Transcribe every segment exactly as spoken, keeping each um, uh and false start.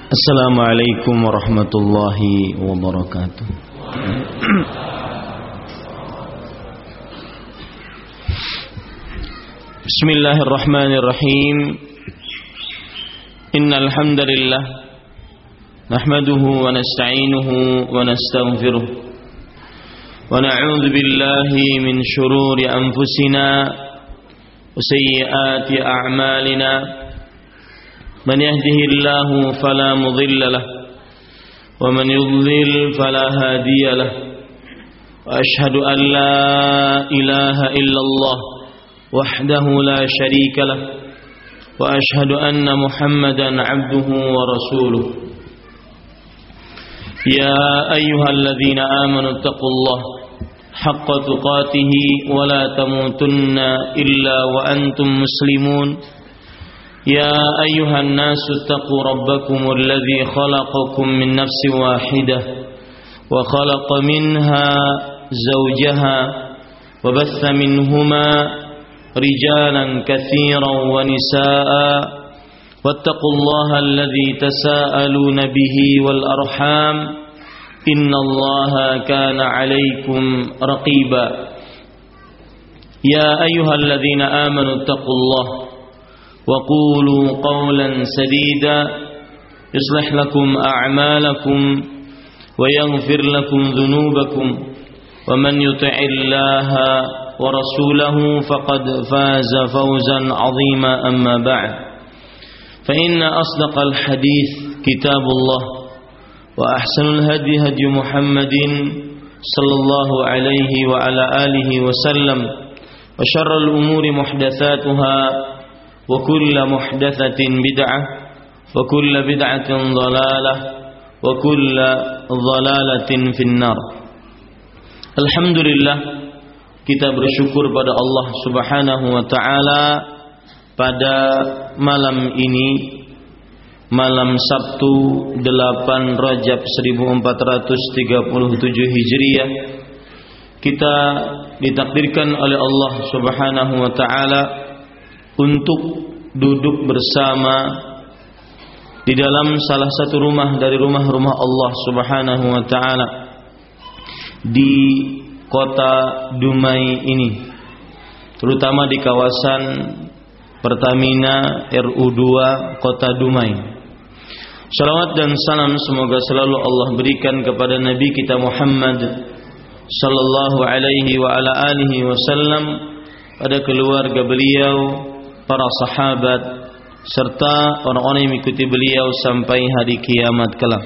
Assalamualaikum warahmatullahi wabarakatuh. Bismillahirrahmanirrahim. Innal hamdalillah nahmaduhu wa nasta'inuhu wa nastaghfiruh wa na'udzu billahi min shururi anfusina wa sayyiati a'malina. من يهده الله فلا مضل له ومن يضلل فلا هادي له وأشهد أن لا إله إلا الله وحده لا شريك له وأشهد أن محمدا عبده ورسوله يا أيها الذين آمنوا اتقوا الله حق تقاته ولا تموتن إلا وأنتم مسلمون يا أيها الناس اتقوا ربكم الذي خلقكم من نفس واحدة وخلق منها زوجها وبث منهما رجالا كثيرا ونساء واتقوا الله الذي تساءلون به والأرحام إن الله كان عليكم رقيبا يا أيها الذين آمنوا اتقوا الله وقولوا قولا سديدا يصلح لكم أعمالكم ويغفر لكم ذنوبكم ومن يطع الله ورسوله فقد فاز فوزا عظيما أما بعد فإن أصدق الحديث كتاب الله وأحسن الهدي هدي محمد صلى الله عليه وعلى آله وسلم وشر الأمور محدثاتها وكل محدثة بدعة وكل بدعة ضلالة وكل ضلالة في النار. Alhamdulillah, kita bersyukur pada Allah Subhanahu wa taala pada malam ini, malam Sabtu delapan Rajab seribu empat ratus tiga puluh tujuh Hijriah, kita ditakdirkan oleh Allah Subhanahu wa taala untuk duduk bersama di dalam salah satu rumah dari rumah-rumah Allah Subhanahu wa taala di kota Dumai ini, terutama di kawasan Pertamina R U dua Kota Dumai. Salawat dan salam semoga selalu Allah berikan kepada Nabi kita Muhammad sallallahu alaihi wa ala alihi wasallam, pada keluarga beliau, para sahabat, serta orang-orang yang mengikuti beliau sampai hari kiamat kelak.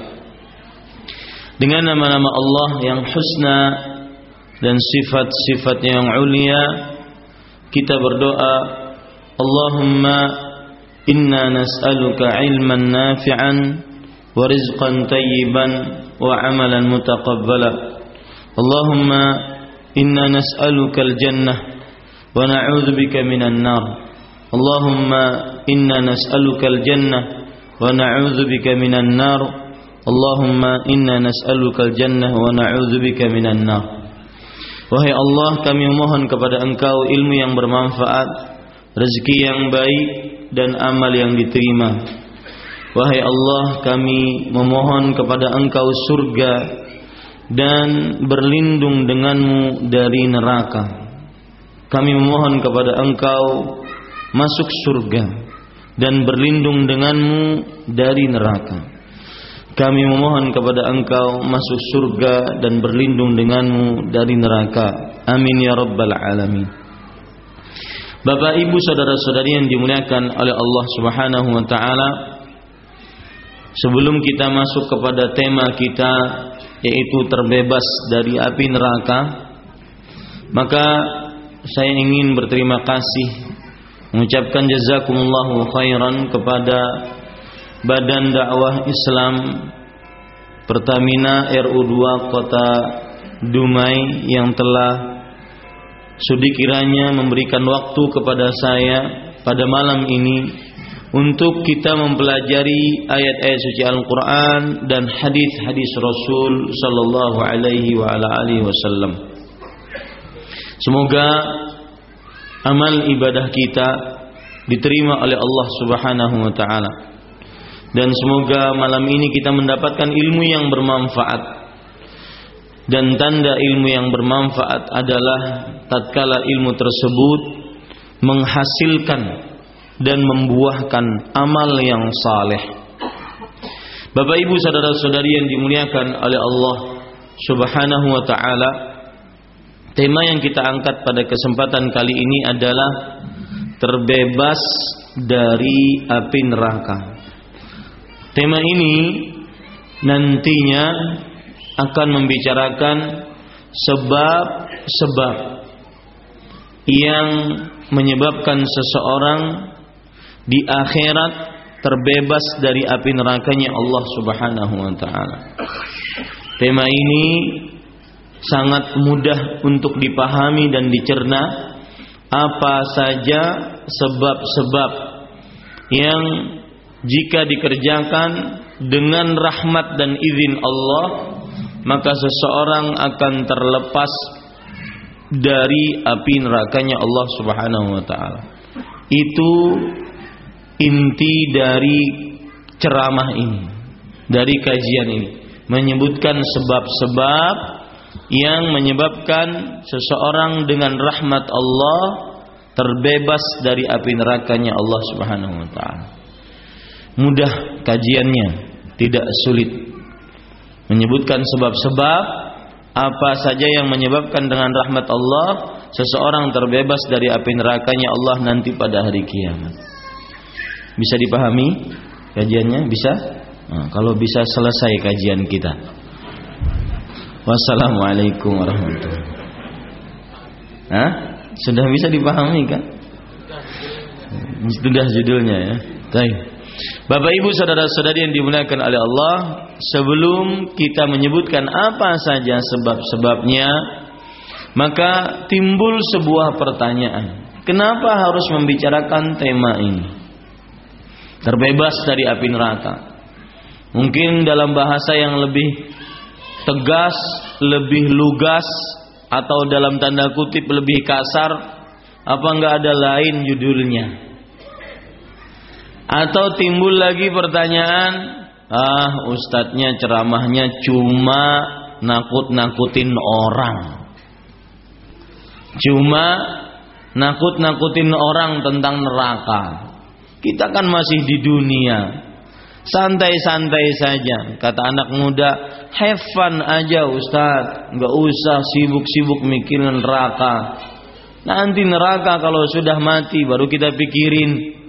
Dengan nama-nama Allah yang husna dan sifat-sifatnya yang ulia, kita berdoa, Allahumma inna nas'aluka ilman nafi'an wa rizqan tayyiban wa amalan mutaqabbala. Allahumma inna nas'aluka al-jannah wa na'udzubika minan nar. Allahumma inna nas'aluka al-jannah wa na'udzubika minan nar. Allahumma inna nas'aluka al-jannah wa na'udzubika minan nar. Wahai Allah, kami memohon kepada Engkau ilmu yang bermanfaat, rezeki yang baik, dan amal yang diterima. Wahai Allah, kami memohon kepada Engkau surga dan berlindung denganmu dari neraka. Kami memohon kepada Engkau masuk surga dan berlindung denganmu dari neraka. Kami memohon kepada Engkau masuk surga dan berlindung denganmu dari neraka. Amin ya rabbal alamin. Bapak, ibu, saudara-saudari yang dimuliakan oleh Allah Subhanahu wa taala, sebelum kita masuk kepada tema kita, yaitu terbebas dari api neraka, maka saya ingin berterima kasih, mengucapkan jazakumullahu khairan kepada Badan Dakwah Islam Pertamina R U dua Kota Dumai yang telah sudi kiranya memberikan waktu kepada saya pada malam ini untuk kita mempelajari ayat-ayat suci Al-Quran dan hadis-hadis Rasul sallallahu alaihi wa ala alihi wasallam. Semoga amal ibadah kita diterima oleh Allah Subhanahu wa taala. Dan semoga malam ini kita mendapatkan ilmu yang bermanfaat. Dan tanda ilmu yang bermanfaat adalah tatkala ilmu tersebut menghasilkan dan membuahkan amal yang saleh. Bapak Ibu saudara-saudari yang dimuliakan oleh Allah Subhanahu wa taala, tema yang kita angkat pada kesempatan kali ini adalah terbebas dari api neraka. Tema ini nantinya akan membicarakan sebab-sebab yang menyebabkan seseorang di akhirat terbebas dari api nerakanya Allah Subhanahu wa taala. Tema ini sangat mudah untuk dipahami dan dicerna. Apa saja sebab-sebab yang jika dikerjakan dengan rahmat dan izin Allah, maka seseorang akan terlepas dari api nerakanya Allah Subhanahu wa taala. Itu inti dari ceramah ini, dari kajian ini, menyebutkan sebab-sebab yang menyebabkan seseorang dengan rahmat Allah terbebas dari api nerakanya Allah Subhanahu wa taala. Mudah kajiannya, tidak sulit. Menyebutkan sebab-sebab apa saja yang menyebabkan dengan rahmat Allah seseorang terbebas dari api nerakanya Allah nanti pada hari kiamat. Bisa dipahami kajiannya? Bisa? Nah, kalau bisa selesai kajian kita. Wassalamualaikum warahmatullahi wabarakatuh. Hah? Sudah bisa dipahami kan? Sudah judulnya ya. Baik. Bapak Ibu saudara-saudari yang dimuliakan oleh Allah, sebelum kita menyebutkan apa saja sebab-sebabnya, maka timbul sebuah pertanyaan. Kenapa harus membicarakan tema ini? Terbebas dari api neraka. Mungkin dalam bahasa yang lebih tegas, lebih lugas, atau dalam tanda kutip lebih kasar, apa enggak ada lain judulnya? Atau timbul lagi pertanyaan, ah ustadznya ceramahnya cuma nakut-nakutin orang, cuma nakut-nakutin orang tentang neraka. Kita kan masih di dunia, santai-santai saja. Kata anak muda, have fun aja Ustaz, nggak usah sibuk-sibuk mikirin neraka. Nanti neraka kalau sudah mati baru kita pikirin.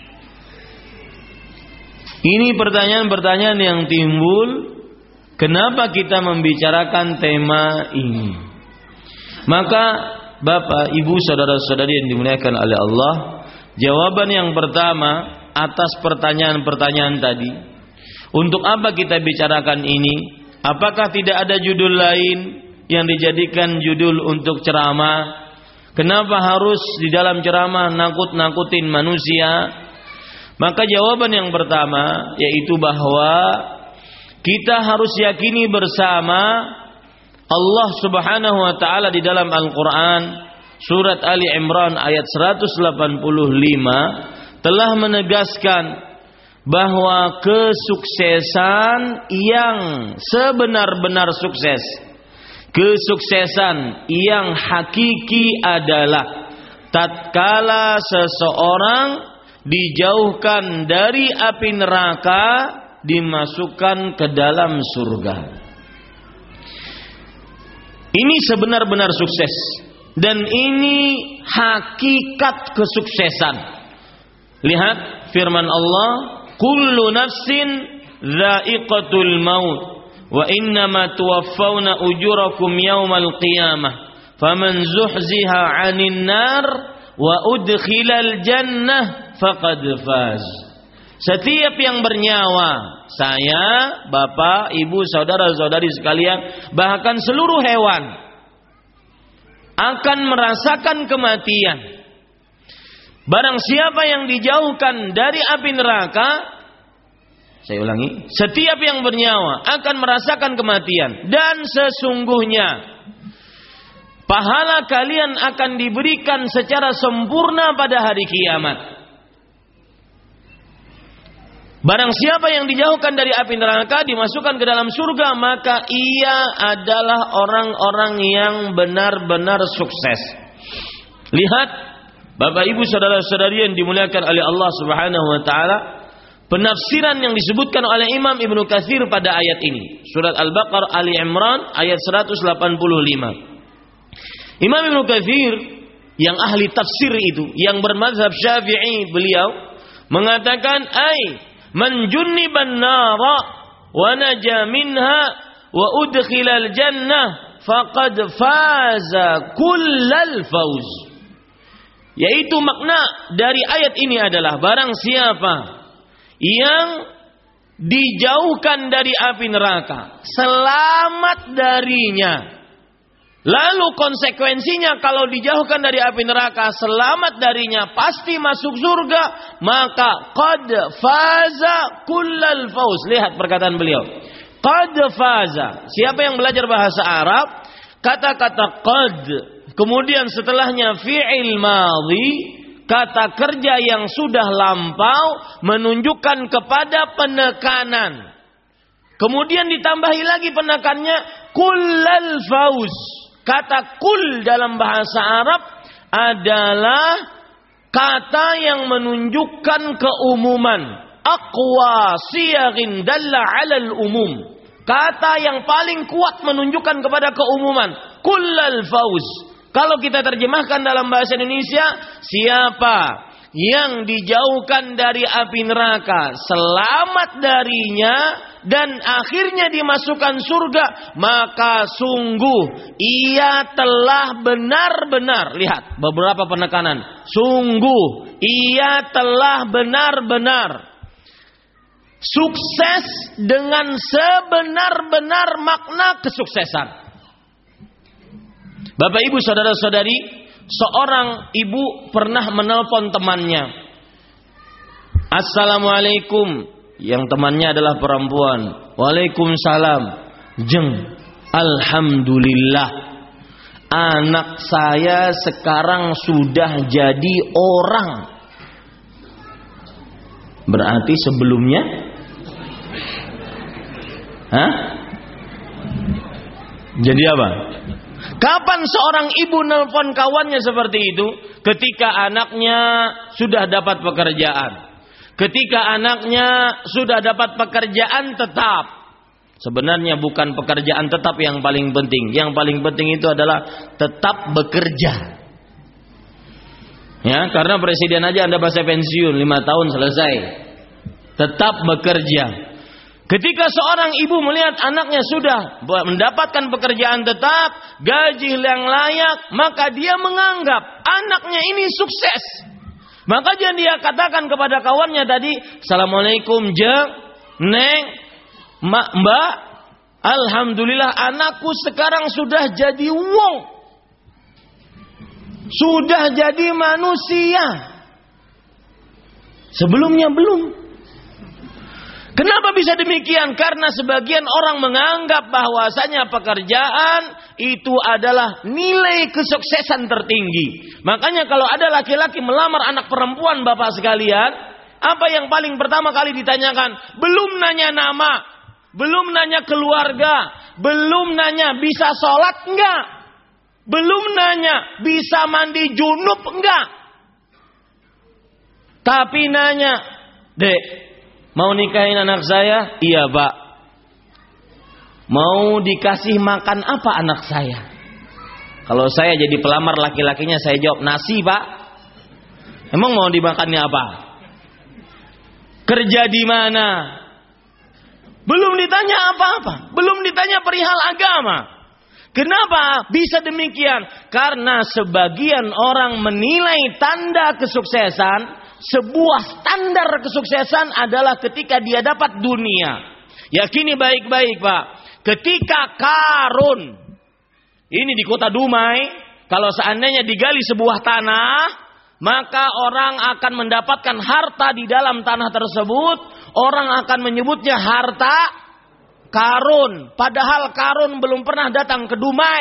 Ini pertanyaan-pertanyaan yang timbul. Kenapa kita membicarakan tema ini? Maka Bapak, Ibu, saudara-saudari yang dimuliakan oleh Allah, jawaban yang pertama atas pertanyaan-pertanyaan tadi, untuk apa kita bicarakan ini? Apakah tidak ada judul lain yang dijadikan judul untuk ceramah? Kenapa harus di dalam ceramah nakut-nakutin manusia? Maka jawaban yang pertama yaitu bahwa kita harus yakini bersama Allah Subhanahu wa taala di dalam Al-Qur'an surat Ali Imran ayat seratus delapan puluh lima telah menegaskan bahwa kesuksesan yang sebenar-benar sukses, kesuksesan yang hakiki adalah tatkala seseorang dijauhkan dari api neraka, dimasukkan ke dalam surga. Ini sebenar-benar sukses, dan ini hakikat kesuksesan. Lihat firman Allah, kullu nafsin dha'iqatul maut wa innama tuwaffawna ujurakum yawmal qiyamah faman zuhziha 'anil nar wa udkhilal jannah faqad faz. Setiap yang bernyawa, saya, Bapak, Ibu, saudara-saudari sekalian, bahkan seluruh hewan akan merasakan kematian. Barang siapa yang dijauhkan dari api neraka, saya ulangi, setiap yang bernyawa akan merasakan kematian, dan sesungguhnya pahala kalian akan diberikan secara sempurna pada hari kiamat. Barang siapa yang dijauhkan dari api neraka dimasukkan ke dalam surga, maka ia adalah orang-orang yang benar-benar sukses. Lihat Bapak Ibu saudara-saudari yang dimuliakan oleh Allah Subhanahu wa taala, penafsiran yang disebutkan oleh Imam Ibnu Katsir pada ayat ini, surat Al-Baqarah, Ali Imran ayat seratus delapan puluh lima. Imam Ibnu Katsir yang ahli tafsir itu, yang bermazhab Syafi'i, beliau mengatakan, "Ai man junniban nara wa naja minha wa udkhilal jannah faqad faza kullal fauz." Yaitu makna dari ayat ini adalah barang siapa yang dijauhkan dari api neraka, selamat darinya. Lalu konsekuensinya kalau dijauhkan dari api neraka, selamat darinya, pasti masuk surga, maka qad faza kullal fauz. Lihat perkataan beliau. Qad faza. Siapa yang belajar bahasa Arab, kata-kata qad, kemudian setelahnya fi'il madhi, kata kerja yang sudah lampau menunjukkan kepada penekanan. Kemudian ditambahi lagi penekannya kullal fauz. Kata kul dalam bahasa Arab adalah kata yang menunjukkan keumuman. Aqwa siyaghin dalla 'alal umum. Kata yang paling kuat menunjukkan kepada keumuman. Kullal fauz. Kalau kita terjemahkan dalam bahasa Indonesia, siapa yang dijauhkan dari api neraka, selamat darinya, dan akhirnya dimasukkan surga, maka sungguh ia telah benar-benar, lihat beberapa penekanan, sungguh ia telah benar-benar sukses dengan sebenar-benar makna kesuksesan. Bapak Ibu saudara-saudari, seorang ibu pernah menelpon temannya. Assalamualaikum. Yang temannya adalah perempuan. Waalaikumsalam. Jeng, alhamdulillah, anak saya sekarang sudah jadi orang. Berarti sebelumnya, hah? Jadi apa? Kapan seorang ibu nelpon kawannya seperti itu? Ketika anaknya sudah dapat pekerjaan. Ketika anaknya sudah dapat pekerjaan tetap. Sebenarnya bukan pekerjaan tetap yang paling penting. Yang paling penting itu adalah tetap bekerja. Ya, karena presiden aja Anda bahasa pensiun lima tahun selesai. Tetap bekerja. Ketika seorang ibu melihat anaknya sudah mendapatkan pekerjaan tetap, gaji yang layak, maka dia menganggap anaknya ini sukses. Maka dia katakan kepada kawannya tadi, Assalamualaikum jeng, neng, mak, mbak, alhamdulillah anakku sekarang sudah jadi wong, sudah jadi manusia. Sebelumnya belum. Kenapa bisa demikian? Karena sebagian orang menganggap bahwasanya pekerjaan itu adalah nilai kesuksesan tertinggi. Makanya kalau ada laki-laki melamar anak perempuan, bapak sekalian, apa yang paling pertama kali ditanyakan? Belum nanya nama, belum nanya keluarga, belum nanya bisa sholat enggak, belum nanya bisa mandi junub enggak. Tapi nanya, dek, mau nikahin anak saya? Iya pak. Mau dikasih makan apa anak saya? Kalau saya jadi pelamar laki-lakinya, saya jawab nasi pak. Emang mau dimakannya apa? Kerja di mana? Belum ditanya apa-apa. Belum ditanya perihal agama. Kenapa bisa demikian? Karena sebagian orang menilai tanda kesuksesan, sebuah standar kesuksesan adalah ketika dia dapat dunia. Yakini baik-baik pak. Ketika Karun, ini di kota Dumai, kalau seandainya digali sebuah tanah, maka orang akan mendapatkan harta di dalam tanah tersebut. Orang akan menyebutnya harta Karun. Padahal Karun belum pernah datang ke Dumai.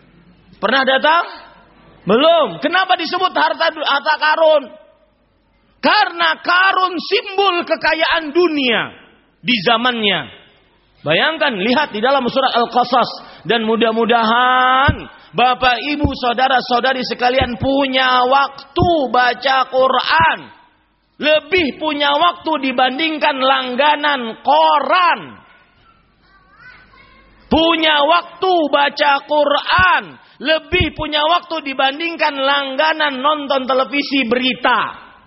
Pernah datang? Belum. Kenapa disebut harta harta Karun? Karena karun simbol kekayaan dunia di zamannya. Bayangkan, lihat di dalam surat Al-Qasas. Dan mudah-mudahan Bapak, Ibu, saudara-saudari sekalian punya waktu baca Quran. Lebih punya waktu dibandingkan langganan koran. Punya waktu baca Quran. Lebih punya waktu dibandingkan langganan nonton televisi berita.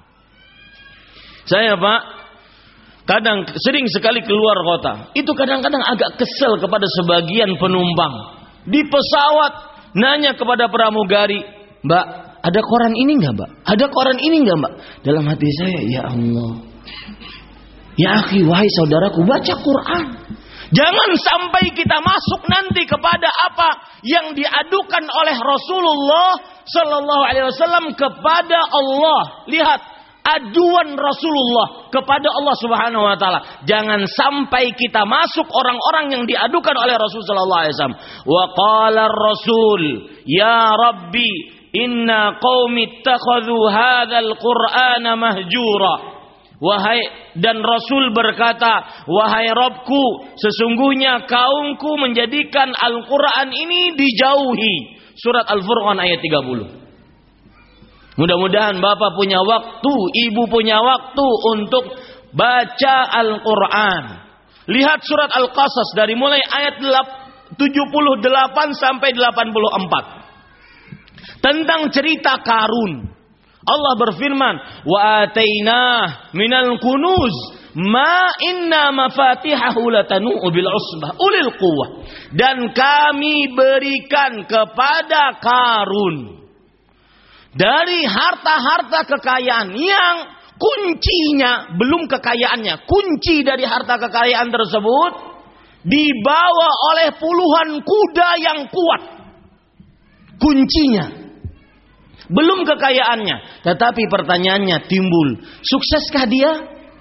Saya Pak, kadang sering sekali keluar kota. Itu kadang-kadang agak kesel kepada sebagian penumpang. Di pesawat nanya kepada pramugari, "Mbak, ada koran ini enggak, Mbak? Ada koran ini enggak, Mbak?" Dalam hati saya, ya Allah. Ya akhi, wahai saudaraku, baca Quran. Jangan sampai kita masuk nanti kepada apa yang diadukan oleh Rasulullah sallallahu alaihi wasallam kepada Allah. Lihat, aduan Rasulullah kepada Allah Subhanahu wa taala. Jangan sampai kita masuk orang-orang yang diadukan oleh Rasul sallallahu alaihi wasallam. Wa qala ar-rasul, "Ya Rabbi, inna qaumi ittakhadhu hadzal Qur'ana mahjura." Wahai, dan Rasul berkata, "Wahai Rabbku, sesungguhnya kaumku menjadikan Al-Qur'an ini dijauhi." Surat Al-Furqan ayat tiga puluh. Mudah-mudahan Bapak punya waktu, Ibu punya waktu untuk baca Al-Quran. Lihat surat Al-Qasas dari mulai ayat tujuh puluh delapan sampai delapan puluh empat. Tentang cerita Karun. Allah berfirman, "Wa atainah minal kunuz ma inna mafatihahu latanu bil usbah ulil quwwah." Dan kami berikan kepada Karun dari harta-harta kekayaan yang kuncinya, belum kekayaannya, kunci dari harta kekayaan tersebut dibawa oleh puluhan kuda yang kuat. Kuncinya, belum kekayaannya. Tetapi pertanyaannya timbul, sukseskah dia?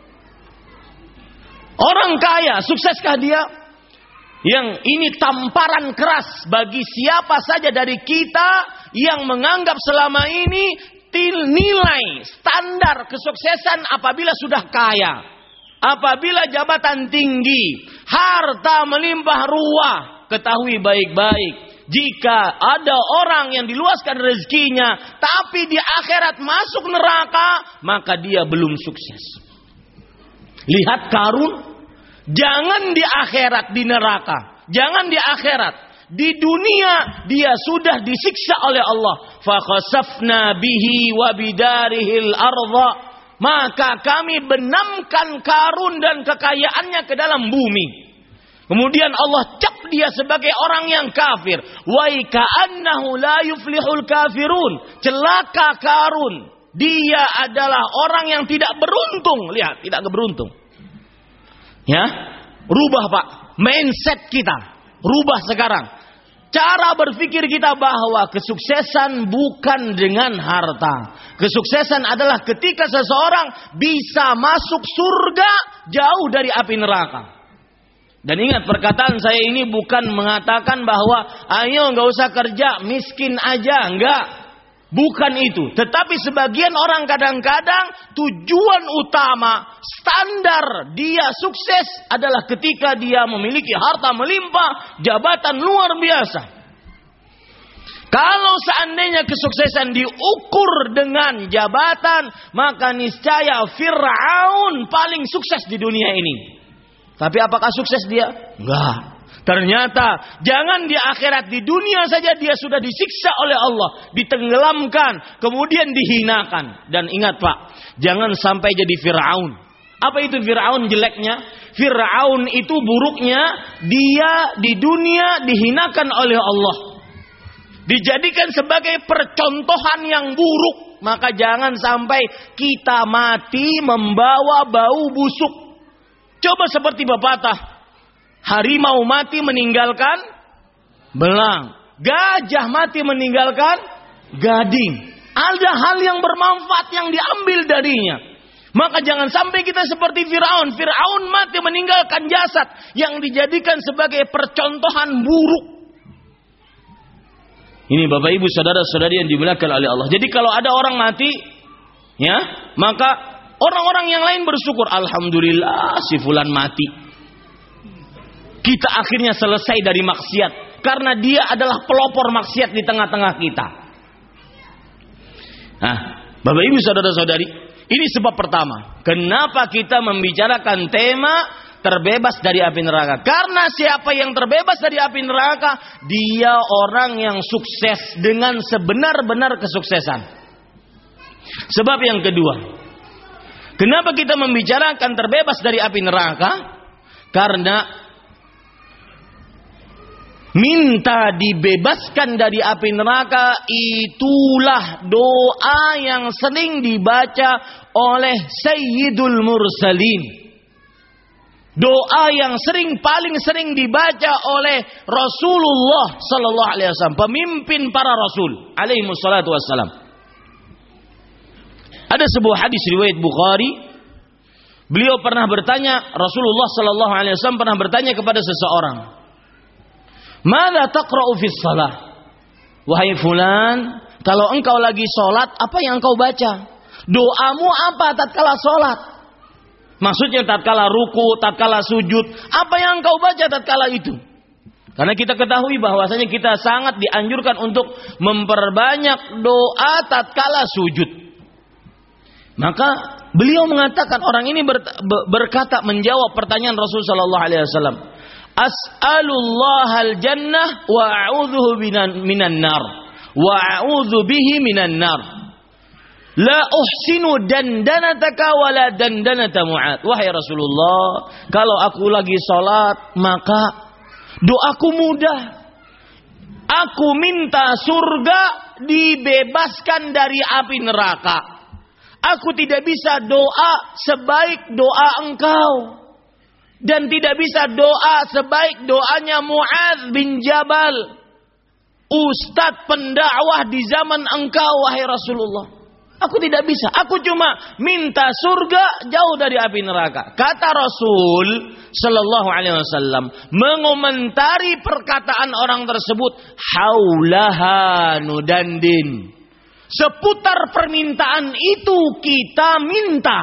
Orang kaya, sukseskah dia? Yang ini tamparan keras bagi siapa saja dari kita yang menganggap selama ini nilai standar kesuksesan apabila sudah kaya, apabila jabatan tinggi, harta melimpah ruah. Ketahui baik-baik, jika ada orang yang diluaskan rezekinya tapi di akhirat masuk neraka, maka dia belum sukses. Lihat Karun, jangan di akhirat di neraka, jangan di akhirat, di dunia dia sudah disiksa oleh Allah. Fa khasafna bihi wa bidarihil ardha, maka kami benamkan Karun dan kekayaannya ke dalam bumi. Kemudian Allah cap dia sebagai orang yang kafir. Wa ka'annahu la yuflihul kafirun. Celaka Karun. Dia adalah orang yang tidak beruntung. Lihat, tidak beruntung. Ya, rubah Pak mindset kita. Rubah sekarang. Cara berpikir kita bahwa kesuksesan bukan dengan harta. Kesuksesan adalah ketika seseorang bisa masuk surga jauh dari api neraka. Dan ingat, perkataan saya ini bukan mengatakan bahwa ayo nggak usah kerja, miskin aja, enggak. Bukan itu. Tetapi sebagian orang kadang-kadang tujuan utama, standar dia sukses adalah ketika dia memiliki harta melimpah, jabatan luar biasa. Kalau seandainya kesuksesan diukur dengan jabatan, maka niscaya Fir'aun paling sukses di dunia ini. Tapi apakah sukses dia? Enggak. Ternyata jangan di akhirat, di dunia saja dia sudah disiksa oleh Allah, ditenggelamkan, kemudian dihinakan. Dan ingat Pak, jangan sampai jadi Fir'aun. Apa itu Fir'aun jeleknya? Fir'aun itu buruknya, dia di dunia dihinakan oleh Allah, dijadikan sebagai percontohan yang buruk. Maka jangan sampai kita mati membawa bau busuk. Coba seperti pepatah, harimau mati meninggalkan belang, gajah mati meninggalkan gading. Ada hal yang bermanfaat yang diambil darinya. Maka jangan sampai kita seperti Fir'aun. Fir'aun mati meninggalkan jasad yang dijadikan sebagai percontohan buruk. Ini Bapak Ibu saudara-saudari yang dimuliakan oleh Allah. Jadi kalau ada orang mati, ya, maka Orang-orang yang lain bersyukur, alhamdulillah si fulan mati. Kita akhirnya selesai dari maksiat karena dia adalah pelopor maksiat di tengah-tengah kita. Nah, Bapak Ibu saudara-saudari, ini sebab pertama. Kenapa kita membicarakan tema terbebas dari api neraka? Karena siapa yang terbebas dari api neraka, dia orang yang sukses dengan sebenar-benar kesuksesan. Sebab yang kedua, kenapa kita membicarakan terbebas dari api neraka? Karena minta dibebaskan dari api neraka itulah doa yang sering dibaca oleh Sayyidul Mursalin. Doa yang sering paling sering dibaca oleh Rasulullah sallallahu alaihi wasallam, pemimpin para rasul alaihi wassalatu wassalam. Ada sebuah hadis riwayat Bukhari. Beliau pernah bertanya, Rasulullah sallallahu alaihi wasallam pernah bertanya kepada seseorang, "Madza taqra'u fis shalah?" Wahai fulan, kalau engkau lagi salat, apa yang engkau baca? Doamu apa tatkala salat? Maksudnya tatkala ruku, tatkala sujud, apa yang engkau baca tatkala itu? Karena kita ketahui bahwasanya kita sangat dianjurkan untuk memperbanyak doa tatkala sujud. Maka beliau mengatakan, orang ini berkata menjawab pertanyaan Rasul sallallahu alaihi wasallam, "As'alullahal jannah wa a'udzuhu minan nar wa a'udzu bihi minan nar. La uhsinu dandanataka wa la dandanata Mu'ad." Wahai Rasulullah, kalau aku lagi salat, maka doaku mudah. Aku minta surga dibebaskan dari api neraka. Aku tidak bisa doa sebaik doa engkau. Dan tidak bisa doa sebaik doanya Mu'adz bin Jabal, ustadz pendakwah di zaman engkau, wahai Rasulullah. Aku tidak bisa. Aku cuma minta surga jauh dari api neraka. Kata Rasul sallallahu alaihi wasallam mengomentari perkataan orang tersebut, haulaha nudandin. Seputar permintaan itu kita minta.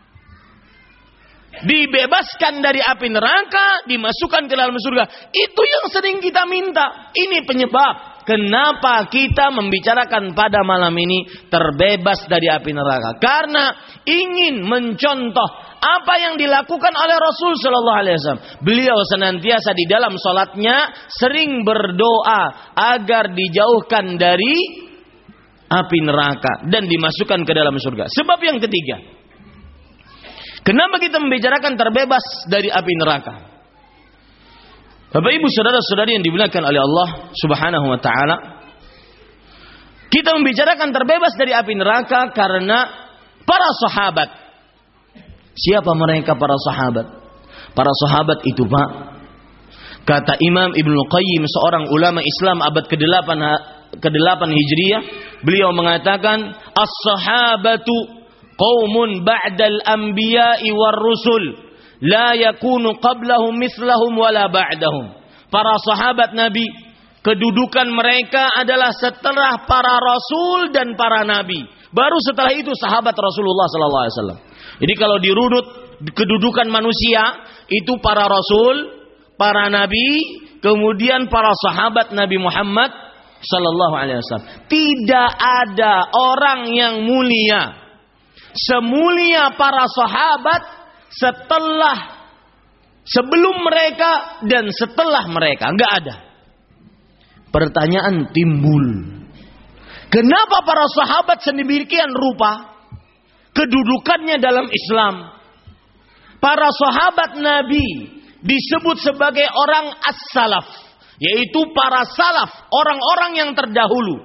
Dibebaskan dari api neraka, dimasukkan ke dalam surga. Itu yang sering kita minta. Ini penyebab kenapa kita membicarakan pada malam ini terbebas dari api neraka. Karena ingin mencontoh apa yang dilakukan oleh Rasul sallallahu alaihi wasallam. Beliau senantiasa di dalam salatnya sering berdoa agar dijauhkan dari api neraka dan dimasukkan ke dalam surga. Sebab yang ketiga, kenapa kita membicarakan terbebas dari api neraka? Bapak Ibu saudara-saudari yang dimuliakan oleh Allah Subhanahu wa taala, kita membicarakan terbebas dari api neraka karena para sahabat. Siapa mereka para sahabat? Para sahabat itu, Pak, kata Imam Ibnu Qayyim, seorang ulama Islam abad kedelapan kedelapan Hijriah, beliau mengatakan, as-sahabatu qaumun ba'dal anbiya'i war rusul la yakunu qablahum mithlahum wala ba'dahum. Para sahabat Nabi, kedudukan mereka adalah setelah para rasul dan para nabi. Baru setelah itu sahabat Rasulullah sallallahu alaihi wasallam. Jadi kalau dirunut kedudukan manusia, itu para rasul, para nabi, kemudian para sahabat Nabi Muhammad sallallahu alaihi wasallam. Tidak ada orang yang mulia semulia para sahabat setelah, sebelum mereka dan setelah mereka. Enggak ada. Pertanyaan timbul, kenapa para sahabat sedemikian rupa kedudukannya dalam Islam? Para sahabat Nabi disebut sebagai orang as-salaf, yaitu para salaf, orang-orang yang terdahulu.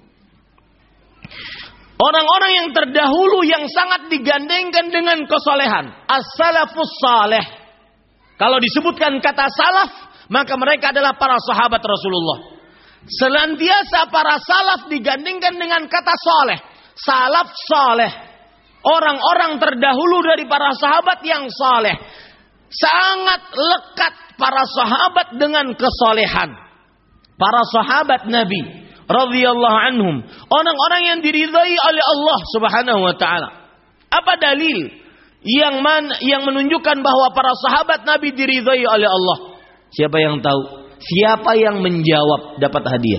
Orang-orang yang terdahulu yang sangat digandengkan dengan kesolehan. As-salafus saleh. Kalau disebutkan kata salaf, maka mereka adalah para sahabat Rasulullah. Senantiasa para salaf digandengkan dengan kata soleh. Salaf soleh. Orang-orang terdahulu dari para sahabat yang soleh. Sangat lekat para sahabat dengan kesolehan. Para sahabat Nabi radhiyallahu anhum, orang-orang yang diridhai oleh Allah Subhanahu wa taala. Apa dalil yang man, yang menunjukkan bahwa para sahabat Nabi diridhai oleh Allah? Siapa yang tahu? Siapa yang menjawab dapat hadiah?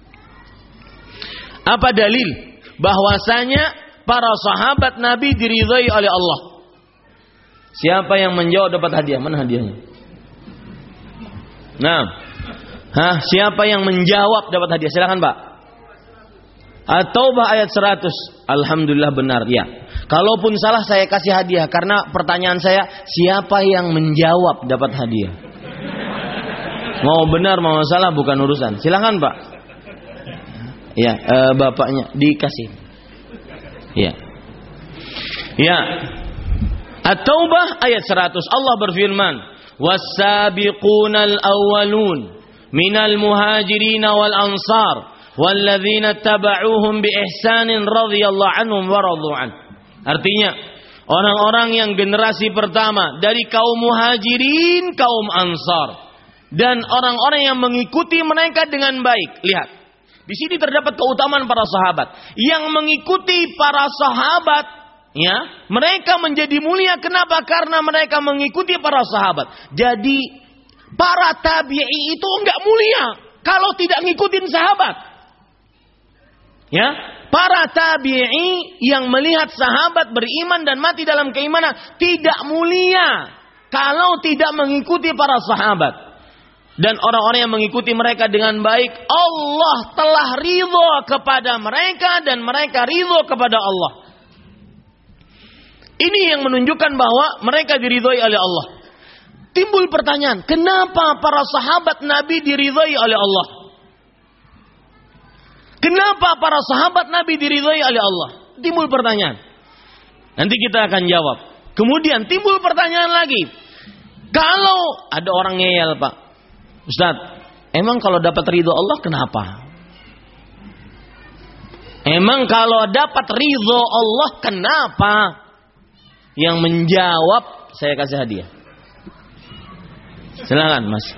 Apa dalil bahwasanya para sahabat Nabi diridhai oleh Allah? Siapa yang menjawab dapat hadiah? Mana hadiahnya? Nah, hah, siapa yang menjawab dapat hadiah? Silakan Pak. At-Taubah ayat seratus. Alhamdulillah benar. Ya. Kalaupun salah saya kasih hadiah karena pertanyaan saya, siapa yang menjawab dapat hadiah? Mau benar mau salah bukan urusan. Silakan Pak. Ya, eh, bapaknya dikasih. Ya. Ya. At-Taubah ayat seratus. Allah berfirman, "Was-sabiqunal awwalun minal muhajirin wal ansar walladzina tabauhum bi ihsanin radhiyallahu anhum wa radu an." Artinya, orang-orang yang generasi pertama dari kaum muhajirin, kaum ansar, dan orang-orang yang mengikuti mereka dengan baik. Lihat, di sini terdapat keutamaan para sahabat. Yang mengikuti para sahabat, ya, mereka menjadi mulia. Kenapa? Karena mereka mengikuti para sahabat. Jadi, para tabi'i itu enggak mulia kalau tidak ngikutin sahabat. Ya, para tabi'i yang melihat sahabat beriman dan mati dalam keimanan tidak mulia kalau tidak mengikuti para sahabat. Dan orang-orang yang mengikuti mereka dengan baik, Allah telah ridho kepada mereka dan mereka ridho kepada Allah. Ini yang menunjukkan bahwa mereka diridhoi oleh Allah. Timbul pertanyaan, kenapa para sahabat Nabi diridhoi oleh Allah? Kenapa para sahabat Nabi diridhai oleh Allah? Timbul pertanyaan. Nanti kita akan jawab. Kemudian timbul pertanyaan lagi. Kalau ada orang ngeyel, Pak. Ustaz, emang kalau dapat ridho Allah kenapa? Emang kalau dapat ridho Allah kenapa? Yang menjawab saya kasih hadiah. Silakan, Mas.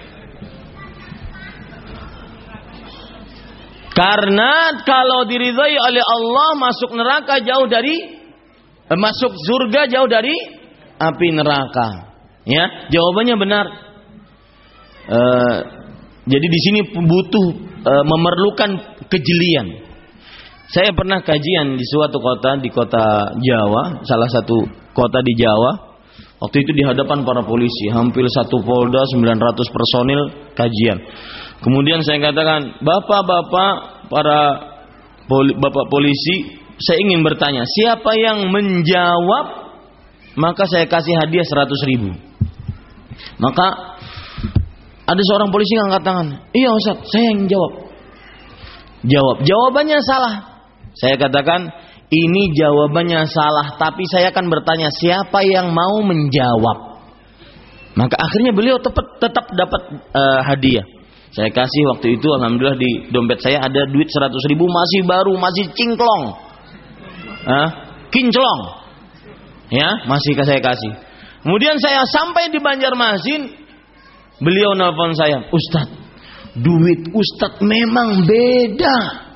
Karena kalau diridhai oleh Allah masuk neraka jauh dari eh, masuk surga jauh dari api neraka. Ya, jawabannya benar. E, jadi di sini butuh e, memerlukan kejelian. Saya pernah kajian di suatu kota di kota Jawa, salah satu kota di Jawa. Waktu itu di hadapan para polisi, hampir satu polda, sembilan ratus personil kajian. Kemudian saya katakan, bapak-bapak, para poli, bapak polisi, saya ingin bertanya, siapa yang menjawab, maka saya kasih hadiah seratus ribu. Maka ada seorang polisi yang angkat tangan, iya Ustaz, saya yang jawab. Jawab, jawabannya salah. Saya katakan, ini jawabannya salah, tapi saya akan bertanya, siapa yang mau menjawab? Maka akhirnya beliau tetap, tetap dapat uh, hadiah. Saya kasih waktu itu, alhamdulillah di dompet saya ada duit seratus ribu, masih baru, masih cingklong, Hah? kinclong, ya masih saya kasih. Kemudian saya sampai di Banjarmasin, beliau nelpon saya, Ustadz, duit Ustadz memang beda,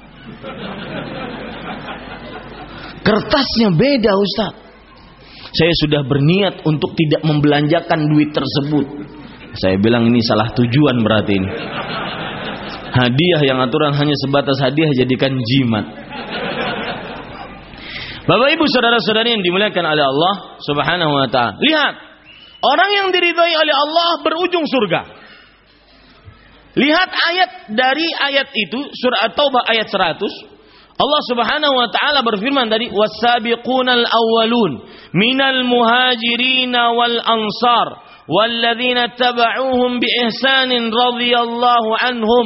kertasnya beda Ustadz. Saya sudah berniat untuk tidak membelanjakan duit tersebut. Saya bilang ini salah tujuan berarti ini. Hadiah yang aturan hanya sebatas hadiah jadikan jimat. Bapak ibu saudara-saudari yang dimuliakan oleh Allah subhanahu wa ta'ala. Lihat. Orang yang diridhai oleh Allah berujung surga. Lihat ayat dari ayat itu. Surah At-Taubah ayat seratus. Allah subhanahu wa ta'ala berfirman tadi. Was-sabiqunal awwalun minal muhajirin wal ansar. وَالَّذِينَ اتَّبَعُوهُمْ بِإِحْسَانٍ رَضِيَ اللَّهُ عَنْهُمْ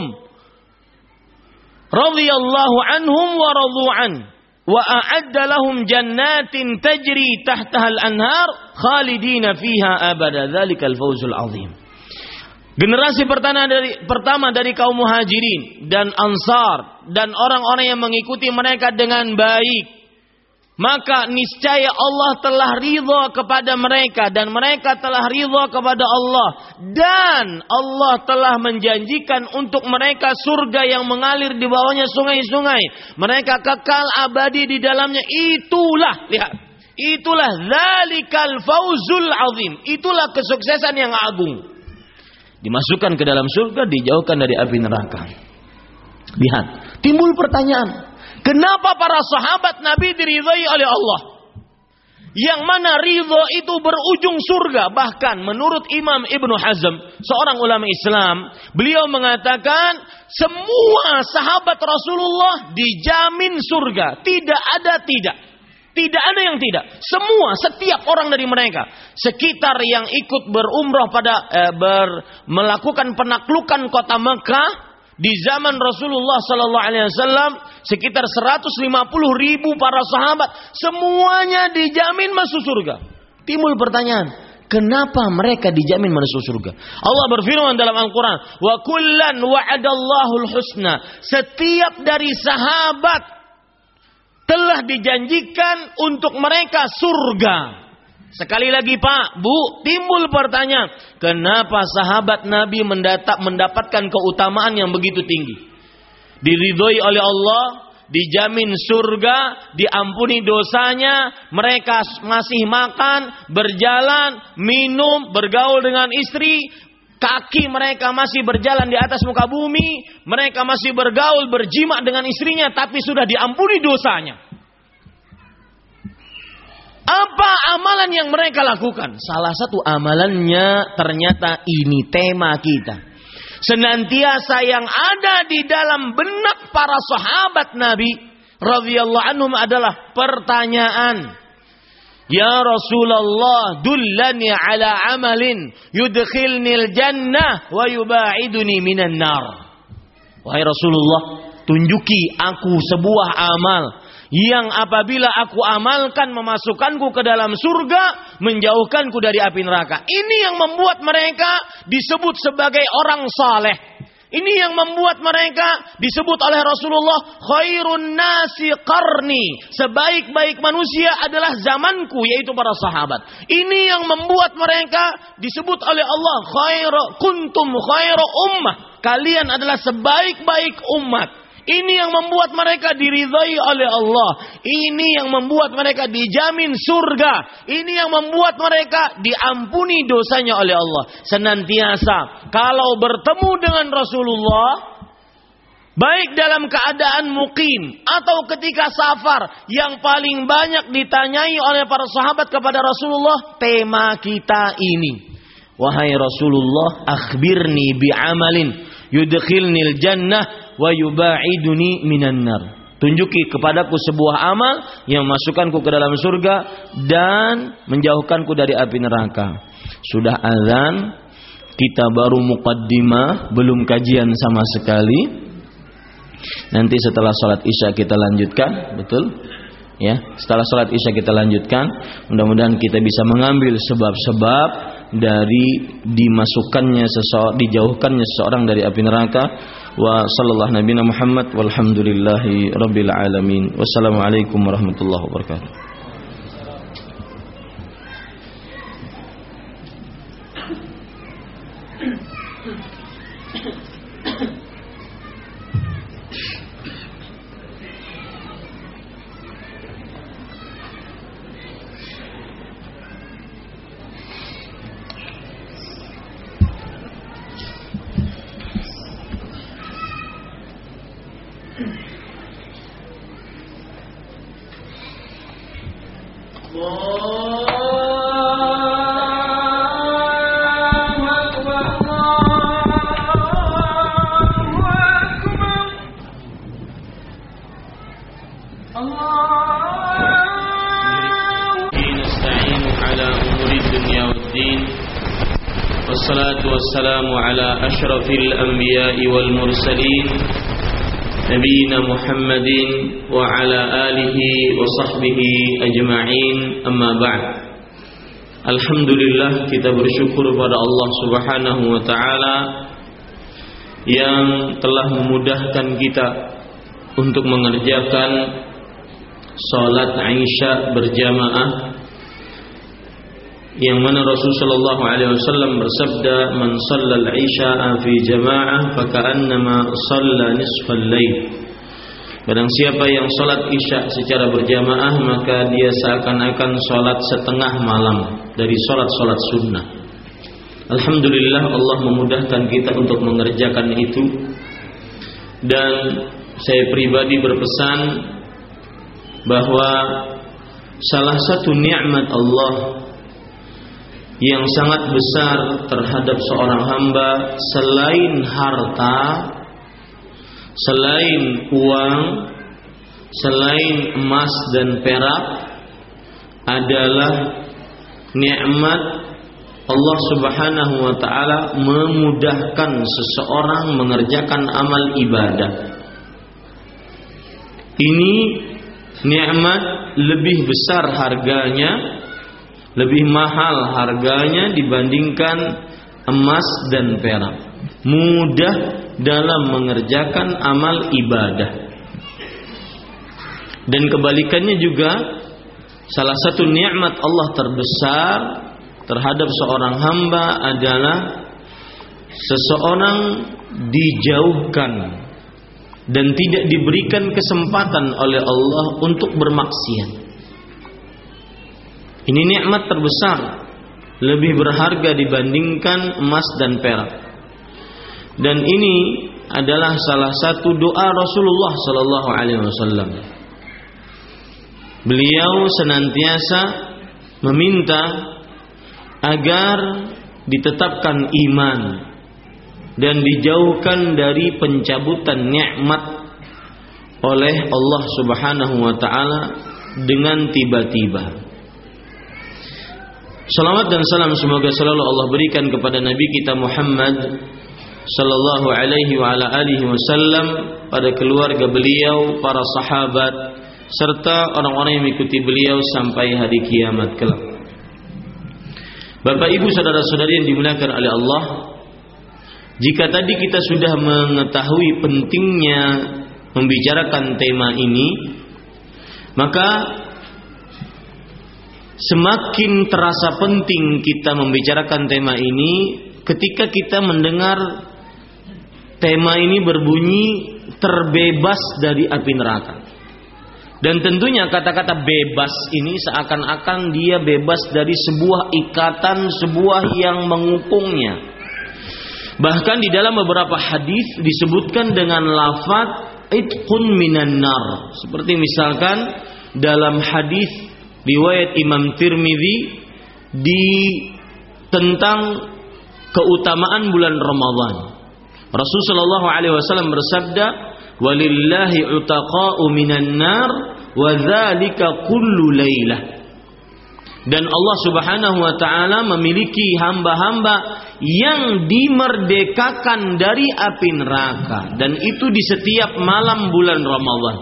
رَضِيَ اللَّهُ عَنْهُمْ وَرَضُوا عَنْهُ وَأَعَدَّ لَهُمْ جَنَّاتٍ تَجْرِي تَحْتَهَا الْأَنْهَارُ خَالِدِينَ فِيهَا أَبَدًا ذَلِكَ الْفَوْزُ الْعَظِيمُ. Generasi pertama dari pertama dari kaum muhajirin dan ansar dan orang-orang yang mengikuti mereka dengan baik, maka niscaya Allah telah ridha kepada mereka dan mereka telah ridha kepada Allah, dan Allah telah menjanjikan untuk mereka surga yang mengalir di bawahnya sungai-sungai. Mereka kekal abadi di dalamnya. Itulah, lihat, Itulah zalikal fauzul azim. Itulah kesuksesan yang agung. Dimasukkan ke dalam surga, dijauhkan dari api neraka. Lihat, timbul pertanyaan, kenapa para sahabat Nabi diridhai oleh Allah? Yang mana ridho itu berujung surga. Bahkan menurut Imam Ibnu Hazm, seorang ulama Islam, beliau mengatakan semua sahabat Rasulullah dijamin surga. Tidak ada tidak. Tidak ada yang tidak. Semua, setiap orang dari mereka. Sekitar yang ikut berumrah pada eh, ber, melakukan penaklukan kota Mekah di zaman Rasulullah sallallahu alaihi wasallam, sekitar seratus lima puluh ribu para sahabat, semuanya dijamin masuk surga. Timbul pertanyaan, kenapa mereka dijamin masuk surga? Allah berfirman dalam Al-Quran, wa kullan wa'adallahul husna. Setiap dari sahabat telah dijanjikan untuk mereka surga. Sekali lagi Pak, Bu, timbul pertanyaan, kenapa sahabat Nabi mendatap, mendapatkan keutamaan yang begitu tinggi? Diridhoi oleh Allah, dijamin surga, diampuni dosanya, mereka masih makan, berjalan, minum, bergaul dengan istri, kaki mereka masih berjalan di atas muka bumi, mereka masih bergaul, berjima dengan istrinya, tapi sudah diampuni dosanya. Apa amalan yang mereka lakukan? Salah satu amalannya ternyata ini tema kita. Senantiasa yang ada di dalam benak para sahabat Nabi radhiyallahu anhum adalah pertanyaan. Ya Rasulullah, dullani ala amalin yudkhilnil jannah wa yubaiduni minan nar. Wahai Rasulullah, tunjuki aku sebuah amal yang apabila aku amalkan memasukkanku ke dalam surga, menjauhkanku dari api neraka. Ini yang membuat mereka disebut sebagai orang saleh. Ini yang membuat mereka disebut oleh Rasulullah khairun nasi qarni. Sebaik-baik manusia adalah zamanku, yaitu para sahabat. Ini yang membuat mereka disebut oleh Allah khairu kuntum khairu ummah. Kalian adalah sebaik-baik umat. Ini yang membuat mereka diridhai oleh Allah. Ini yang membuat mereka dijamin surga. Ini yang membuat mereka diampuni dosanya oleh Allah. Senantiasa kalau bertemu dengan Rasulullah, baik dalam keadaan muqim atau ketika safar, yang paling banyak ditanyai oleh para sahabat kepada Rasulullah, tema kita ini. Wahai Rasulullah, akhbirni bi'amalin yudkhilnil jannah wa yubaiduni minan nar. Tunjuki kepadaku sebuah amal yang memasukkanku ke dalam surga dan menjauhkanku dari api neraka. Sudah azan, kita baru muqaddimah, belum kajian sama sekali. Nanti setelah salat Isya kita lanjutkan, betul? Ya, setelah salat Isya kita lanjutkan. Mudah-mudahan kita bisa mengambil sebab-sebab dari dimasukkannya seseorang, dijauhkannya seseorang dari api neraka. Wa sallallahu nabiyana Muhammad walhamdulillahi rabbil alamin. Wassalamualaikum warahmatullahi wabarakatuh. والسلام على أشرف الأنبياء والمرسلين نبينا محمد وعلى آله وصحبه أجمعين أما بعد. Alhamdulillah, kita bersyukur pada Allah Subhanahu wa taala yang telah memudahkan kita untuk mengerjakan salat Isya berjamaah, yang mana Rasulullah sallallahu alaihi wasallam bersabda, "Man shallal isya'a fi jama'ah faka'annama shalla nisfal lail." Barang siapa yang sholat isya secara berjamaah, maka dia seakan-akan sholat setengah malam dari sholat-sholat sunnah. Alhamdulillah Allah memudahkan kita untuk mengerjakan itu. Dan saya pribadi berpesan bahwa salah satu nikmat Allah yang sangat besar terhadap seorang hamba selain harta, selain uang, selain emas dan perak adalah nikmat Allah Subhanahu wa taala memudahkan seseorang mengerjakan amal ibadah. Ini nikmat lebih besar harganya, lebih mahal harganya dibandingkan emas dan perak. Mudah dalam mengerjakan amal ibadah. Dan kebalikannya juga, salah satu nikmat Allah terbesar terhadap seorang hamba adalah seseorang dijauhkan dan tidak diberikan kesempatan oleh Allah untuk bermaksiat. Ini nikmat terbesar, lebih berharga dibandingkan emas dan perak. Dan ini adalah salah satu doa Rasulullah sallallahu alaihi wasallam. Beliau senantiasa meminta agar ditetapkan iman dan dijauhkan dari pencabutan nikmat oleh Allah Subhanahu wa taala dengan tiba-tiba. Salawat dan salam semoga selalu Allah berikan kepada Nabi kita Muhammad sallallahu alaihi wa ala alihi wasallam, pada keluarga beliau, para sahabat, serta orang-orang yang mengikuti beliau sampai hari kiamat kelak. Bapak Ibu saudara-saudari yang dimuliakan oleh Allah, jika tadi kita sudah mengetahui pentingnya membicarakan tema ini, maka semakin terasa penting kita membicarakan tema ini ketika kita mendengar tema ini berbunyi terbebas dari api neraka. Dan tentunya kata-kata bebas ini seakan-akan dia bebas dari sebuah ikatan, sebuah yang mengukungnya. Bahkan di dalam beberapa hadis disebutkan dengan lafaz itqun minan nar. Seperti misalkan dalam hadis riwayat Imam Tirmidzi di tentang keutamaan bulan Ramadan. Rasulullah shallallahu alaihi wasallam bersabda, "Walillahi utaqa'u minan nar wa dzalika kullu lailah." Dan Allah Subhanahu wa taala memiliki hamba-hamba yang dimerdekakan dari api neraka, dan itu di setiap malam bulan Ramadan.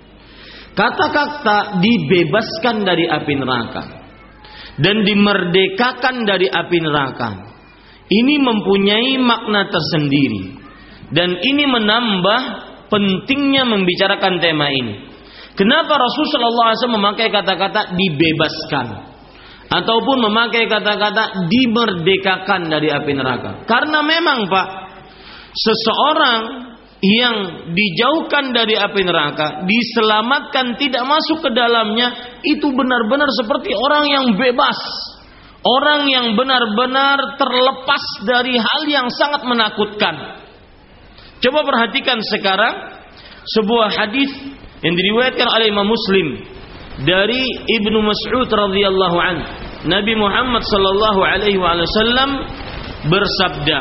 Kata-kata dibebaskan dari api neraka dan dimerdekakan dari api neraka ini mempunyai makna tersendiri, dan ini menambah pentingnya membicarakan tema ini. Kenapa Rasulullah shallallahu alaihi wasallam memakai kata-kata dibebaskan ataupun memakai kata-kata dimerdekakan dari api neraka? Karena memang Pak, seseorang yang dijauhkan dari api neraka, diselamatkan, tidak masuk ke dalamnya, itu benar-benar seperti orang yang bebas, orang yang benar-benar terlepas dari hal yang sangat menakutkan. Coba perhatikan sekarang sebuah hadis yang diriwayatkan oleh Imam Muslim dari Ibnu Mas'ud radhiyallahu anhu. Nabi Muhammad sallallahu alaihi wasallam bersabda,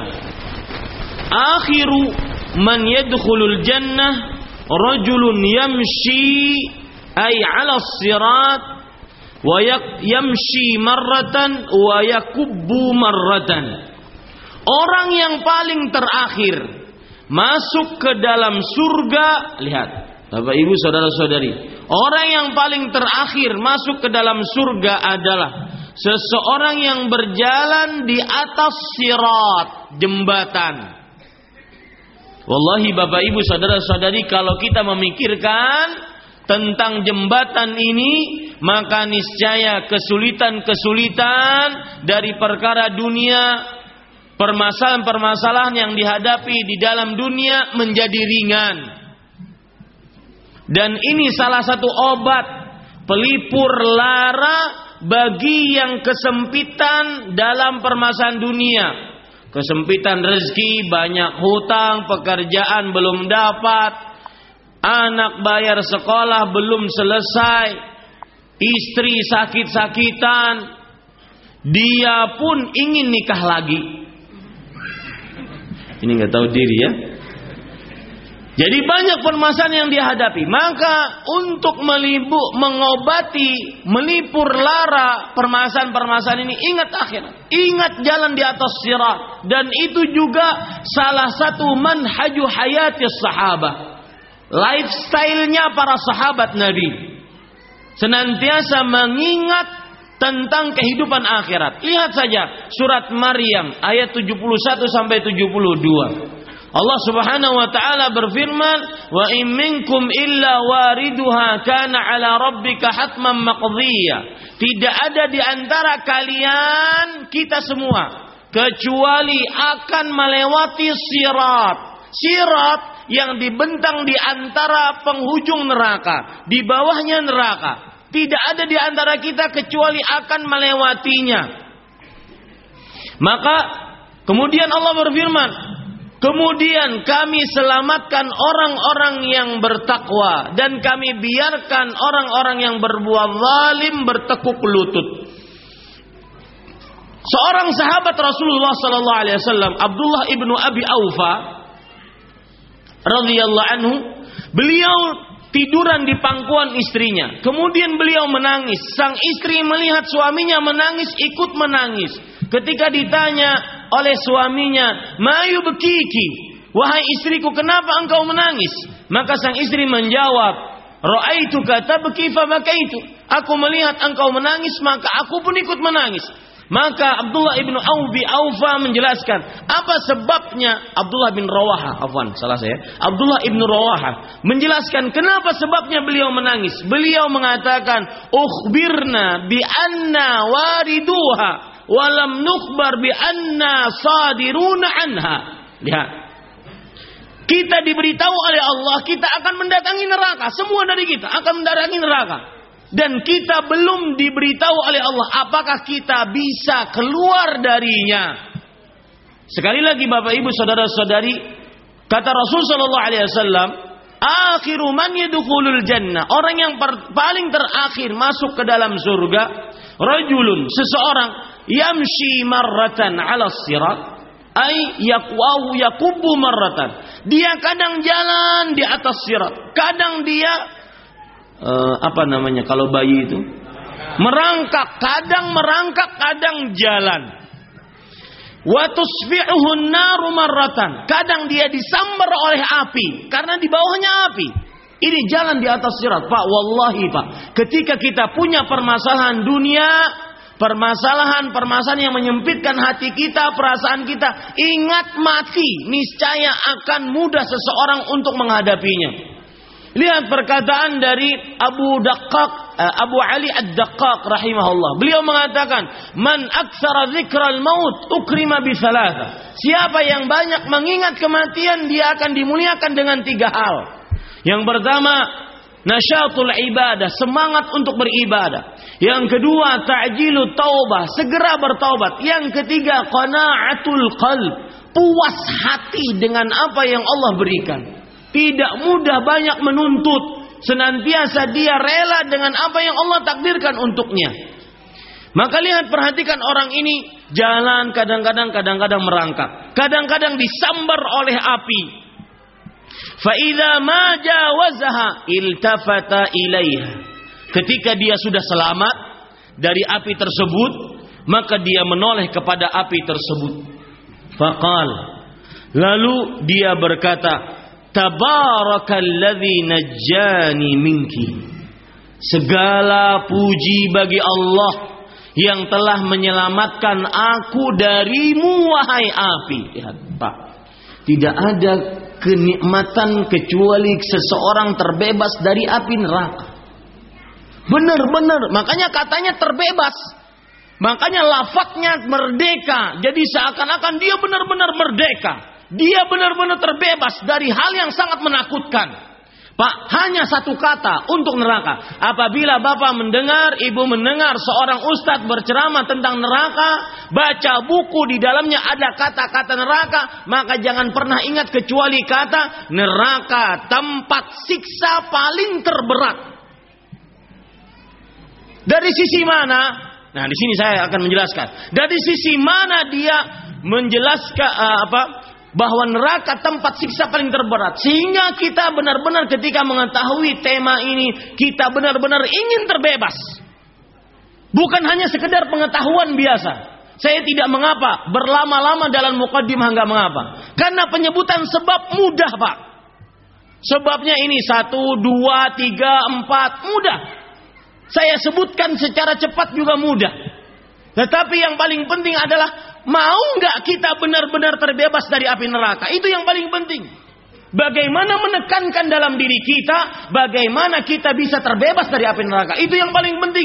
"Akhiru man yadkhulul jannah rajulun yamshi ay 'ala as-sirat wa yamshi marratan wa yakubbu marratan." Orang yang paling terakhir masuk ke dalam surga, lihat Bapak Ibu saudara-saudari, orang yang paling terakhir masuk ke dalam surga adalah seseorang yang berjalan di atas sirat, jembatan. Wallahi Bapak Ibu saudara-saudari, kalau kita memikirkan tentang jembatan ini, maka niscaya kesulitan-kesulitan dari perkara dunia, permasalahan-permasalahan yang dihadapi di dalam dunia menjadi ringan. Dan ini salah satu obat pelipur lara bagi yang kesempitan dalam permasalahan dunia. Kesempitan rezeki, banyak hutang, pekerjaan belum dapat, anak bayar sekolah belum selesai, istri sakit-sakitan, dia pun ingin nikah lagi. Ini nggak tahu diri ya. Jadi banyak permasalahan yang dihadapi. Maka untuk melibu, mengobati, melipur lara permasalahan-permasalahan ini, ingat akhirat, ingat jalan di atas sirat. Dan itu juga salah satu manhaju hayati sahabat, lifestyle-nya para sahabat Nabi, senantiasa mengingat tentang kehidupan akhirat. Lihat saja surat Maryam ayat tujuh puluh satu sampai tujuh puluh dua. Allah Subhanahu wa taala berfirman, "Wa in minkum illa wariduha kana 'ala rabbika hatman maqdiyya." Tidak ada di antara kalian, kita semua, kecuali akan melewati sirat. Sirat yang dibentang di antara penghujung neraka, di bawahnya neraka. Tidak ada di antara kita kecuali akan melewatinya. Maka kemudian Allah berfirman, kemudian kami selamatkan orang-orang yang bertakwa dan kami biarkan orang-orang yang berbuat zalim bertekuk lutut. Seorang sahabat Rasulullah sallallahu alaihi wasallam, Abdullah ibnu Abi Aufa radhiyallahu anhu, beliau tiduran di pangkuan istrinya. Kemudian beliau menangis. Sang istri melihat suaminya menangis, ikut menangis. Ketika ditanya oleh suaminya, "Ma yubkiki?" Wahai istriku, kenapa engkau menangis? Maka sang istri menjawab, "Ra'aituka tabki fabakaitu." Aku melihat engkau menangis, maka aku pun ikut menangis. Maka Abdullah ibnu Abi Aufa menjelaskan apa sebabnya. Abdullah bin Rawaha, afwan, salah saya. Abdullah ibnu Rawaha menjelaskan kenapa sebabnya beliau menangis. Beliau mengatakan, "Ukhbirna bi anna wariduha wa lam nukhbar bi anna sadiruna anha." Lihat. Kita diberitahu oleh Allah kita akan mendatangi neraka. Semua dari kita akan mendatangi neraka. Dan kita belum diberitahu oleh Allah apakah kita bisa keluar darinya. Sekali lagi Bapak Ibu saudara-saudari, kata Rasul sallallahu alaihi wasallam, "Akhiru man yadkhulul jannah." Orang yang per, paling terakhir masuk ke dalam surga, rajulun, seseorang, yamshi marratan 'ala sirat, ay yaqwahu yaqubu marratan. Dia kadang jalan di atas sirat, kadang dia Uh, apa namanya kalau bayi itu merangkak, kadang merangkak, kadang jalan. Wa tusbi'uhu an-naru marratan, kadang dia disambar oleh api karena di bawahnya api. Ini jalan di atas sirat. Pak, wallahi Pak, ketika kita punya permasalahan dunia, permasalahan-permasalahan yang menyempitkan hati kita, perasaan kita, ingat mati, niscaya akan mudah seseorang untuk menghadapinya. Lihat perkataan dari Abu Daqqaq, Abu Ali Ad-Daqqaq rahimahullah. Beliau mengatakan, "Man aktsara dzikral maut ukrima bi thalatha." Siapa yang banyak mengingat kematian, dia akan dimuliakan dengan tiga hal. Yang pertama, nasyatul ibadah, semangat untuk beribadah. Yang kedua, ta'jilut taubah, segera bertaubat. Yang ketiga, qana'atul qalb, puas hati dengan apa yang Allah berikan. Tidak mudah banyak menuntut, senantiasa dia rela dengan apa yang Allah takdirkan untuknya. Maka lihat, perhatikan orang ini jalan, kadang-kadang kadang-kadang merangkak, kadang-kadang disambar oleh api. Fa idza ma jawazaha iltafata ilaiha. Ketika dia sudah selamat dari api tersebut, maka dia menoleh kepada api tersebut. Faqal, lalu dia berkata, "Tabarakalladzi najjani minki." Segala puji bagi Allah yang telah menyelamatkan aku darimu, wahai api. Lihat Pak, tidak ada kenikmatan kecuali seseorang terbebas dari api neraka. Benar-benar, makanya katanya terbebas. Makanya lafadznya merdeka. Jadi seakan-akan dia benar-benar merdeka. Dia benar-benar terbebas dari hal yang sangat menakutkan. Pak, hanya satu kata untuk neraka. Apabila Bapak mendengar, Ibu mendengar seorang ustadz berceramah tentang neraka, baca buku di dalamnya ada kata-kata neraka, maka jangan pernah ingat kecuali kata neraka, tempat siksa paling terberat. Dari sisi mana? Nah, di sini saya akan menjelaskan. Dari sisi mana dia menjelaskan uh, apa? Bahwa neraka tempat siksa paling terberat, sehingga kita benar-benar ketika mengetahui tema ini kita benar-benar ingin terbebas, bukan hanya sekedar pengetahuan biasa. Saya tidak mengapa berlama-lama dalam mukaddimah, enggak mengapa, karena penyebutan sebab mudah, Pak. Sebabnya ini satu, dua, tiga, empat, mudah. Saya sebutkan secara cepat juga mudah. Tetapi yang paling penting adalah mau nggak kita benar-benar terbebas dari api neraka? Itu yang paling penting. Bagaimana menekankan dalam diri kita, bagaimana kita bisa terbebas dari api neraka? Itu yang paling penting.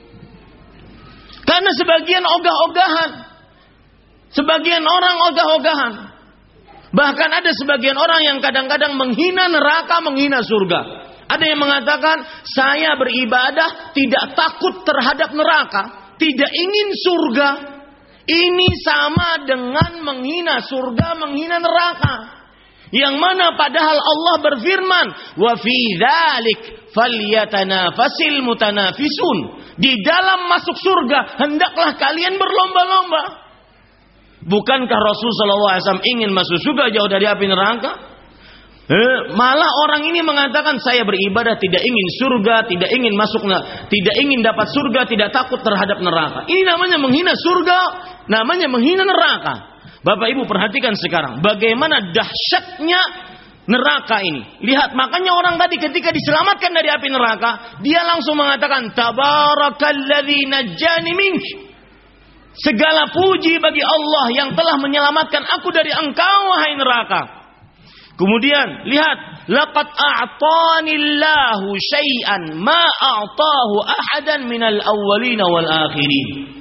Karena sebagian ogah-ogahan, sebagian orang ogah-ogahan, bahkan ada sebagian orang yang kadang-kadang menghina neraka, menghina surga. Ada yang mengatakan, saya beribadah tidak takut terhadap neraka, tidak ingin surga. Ini sama dengan menghina surga, menghina neraka. Yang mana padahal Allah berfirman, wa fi dzalik falyatanafasil mutanafisun. Di dalam masuk surga hendaklah kalian berlomba-lomba. Bukankah Rasul sallallahu alaihi wasallam ingin masuk surga jauh dari api neraka? Eh, malah orang ini mengatakan saya beribadah tidak ingin surga, tidak ingin masuk, tidak ingin dapat surga, tidak takut terhadap neraka. Ini namanya menghina surga, namanya menghina neraka. Bapak Ibu perhatikan sekarang bagaimana dahsyatnya neraka ini. Lihat, makanya orang tadi ketika diselamatkan dari api neraka, dia langsung mengatakan tabarakalladzi najjani minki. Segala puji bagi Allah yang telah menyelamatkan aku dari engkau wahai neraka. Kemudian lihat, laqad a'tanillahu syai'an ma a'tahu ahadan minal awwalin wal akhirin.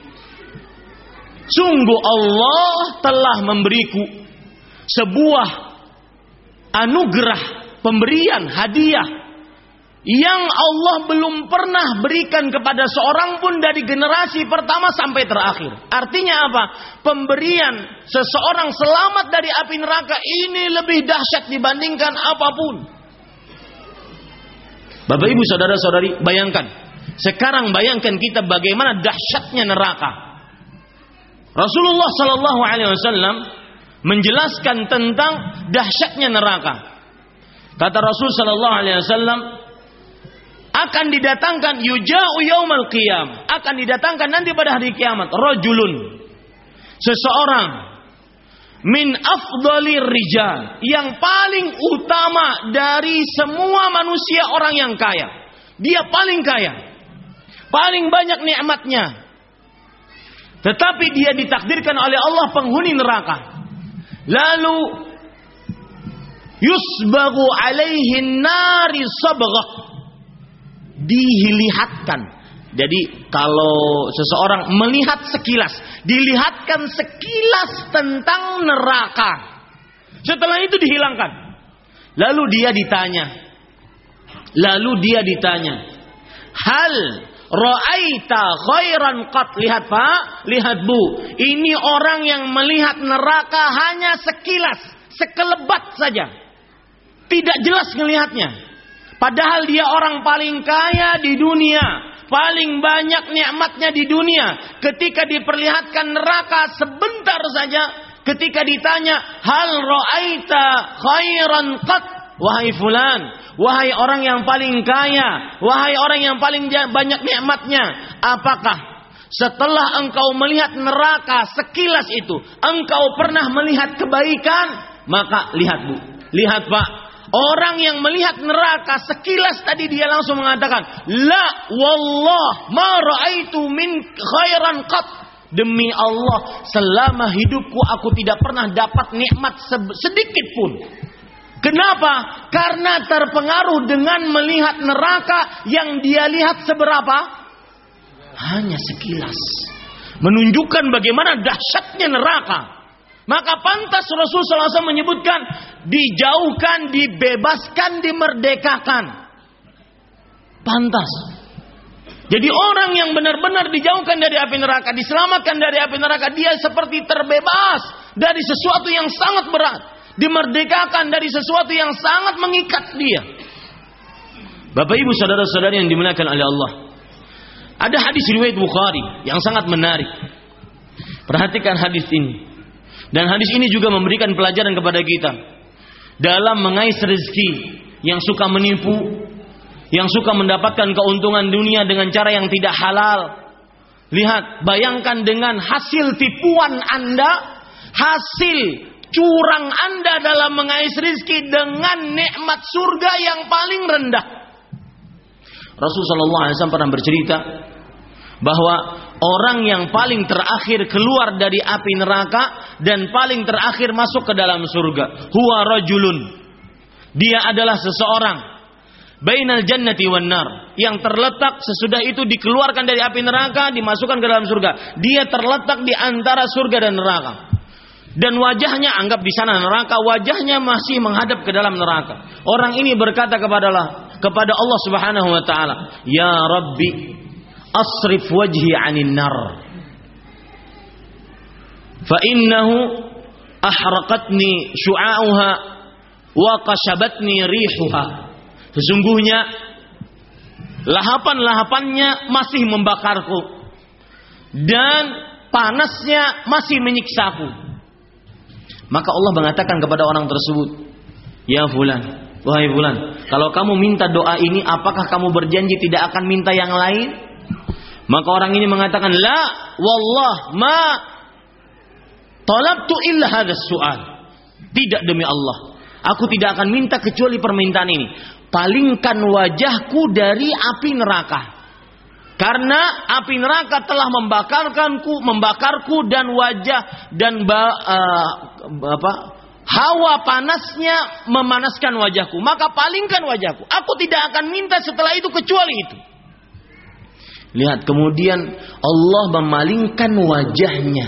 Sungguh Allah telah memberiku sebuah anugerah, pemberian, hadiah yang Allah belum pernah berikan kepada seorang pun dari generasi pertama sampai terakhir. Artinya apa? Pemberian seseorang selamat dari api neraka ini lebih dahsyat dibandingkan apapun. Bapak Ibu saudara-saudari, bayangkan. Sekarang bayangkan kita bagaimana dahsyatnya neraka. Rasulullah sallallahu alaihi wasallam menjelaskan tentang dahsyatnya neraka. Kata Rasul sallallahu alaihi wasallam, akan didatangkan yuja'u yaumal qiyam, akan didatangkan nanti pada hari kiamat rajulun, seseorang min afdalir rijal, yang paling utama dari semua manusia, orang yang kaya. Dia paling kaya, paling banyak nikmatnya, tetapi dia ditakdirkan oleh Allah penghuni neraka. Lalu yusbagu alaihin nari sabghah, dilihatkan. Jadi kalau seseorang melihat sekilas, dilihatkan sekilas tentang neraka. Setelah itu dihilangkan. Lalu dia ditanya. Lalu dia ditanya, hal ra'aita khairan qat? Lihat Pak, lihat Bu. Ini orang yang melihat neraka hanya sekilas, sekelebat saja. Tidak jelas melihatnya. Padahal dia orang paling kaya di dunia, paling banyak nikmatnya di dunia. Ketika diperlihatkan neraka sebentar saja, ketika ditanya, hal ra'aita khairan qat? Wahai fulan, wahai orang yang paling kaya, wahai orang yang paling banyak nikmatnya, apakah setelah engkau melihat neraka sekilas itu, engkau pernah melihat kebaikan? Maka lihat Bu, lihat Pak, orang yang melihat neraka sekilas tadi dia langsung mengatakan, la wallah ma ra'aitu min khairan qat. Demi Allah, selama hidupku aku tidak pernah dapat nikmat sedikit pun. Kenapa? Karena terpengaruh dengan melihat neraka yang dia lihat seberapa? Hanya sekilas. Menunjukkan bagaimana dahsyatnya neraka. Maka pantas Rasul sallallahu alaihi wasallam menyebutkan dijauhkan, dibebaskan, dimerdekakan. Pantas. Jadi orang yang benar-benar dijauhkan dari api neraka, diselamatkan dari api neraka, dia seperti terbebas dari sesuatu yang sangat berat, dimerdekakan dari sesuatu yang sangat mengikat dia. Bapak Ibu saudara-saudari yang dimuliakan oleh Allah, ada hadis riwayat Bukhari yang sangat menarik. Perhatikan hadis ini. Dan hadis ini juga memberikan pelajaran kepada kita dalam mengais rezeki, yang suka menipu, yang suka mendapatkan keuntungan dunia dengan cara yang tidak halal. Lihat, bayangkan dengan hasil tipuan Anda, hasil curang Anda dalam mengais rezeki dengan nikmat surga yang paling rendah. Rasulullah shallallahu alaihi wasallam pernah bercerita bahwa orang yang paling terakhir keluar dari api neraka dan paling terakhir masuk ke dalam surga, huwa rajulun, dia adalah seseorang bainal jannati wan nar, yang terletak sesudah itu dikeluarkan dari api neraka, dimasukkan ke dalam surga. Dia terletak di antara surga dan neraka. Dan wajahnya, anggap di sana neraka, wajahnya masih menghadap ke dalam neraka. Orang ini berkata kepada Allah, kepada Allah Subhanahu wa taala, "Ya Rabbi, asrif wajhi 'anil nar. Fa innahu ahraqatni syu'a'uha wa qashabatni rihuha." Sesungguhnya lahapan-lahapannya masih membakarku dan panasnya masih menyiksaku. Maka Allah mengatakan kepada orang tersebut, "Ya fulan, wahai fulan, kalau kamu minta doa ini, apakah kamu berjanji tidak akan minta yang lain?" Maka orang ini mengatakan, "La, wallah ma talabtu illa hadzal su'al." Tidak, demi Allah, aku tidak akan minta kecuali permintaan ini. Palingkan wajahku dari api neraka. Karena api neraka telah membakarkanku, membakarku dan wajah dan ba, uh, apa, hawa panasnya memanaskan wajahku. Maka palingkan wajahku. Aku tidak akan minta setelah itu kecuali itu. Lihat, kemudian Allah memalingkan wajahnya.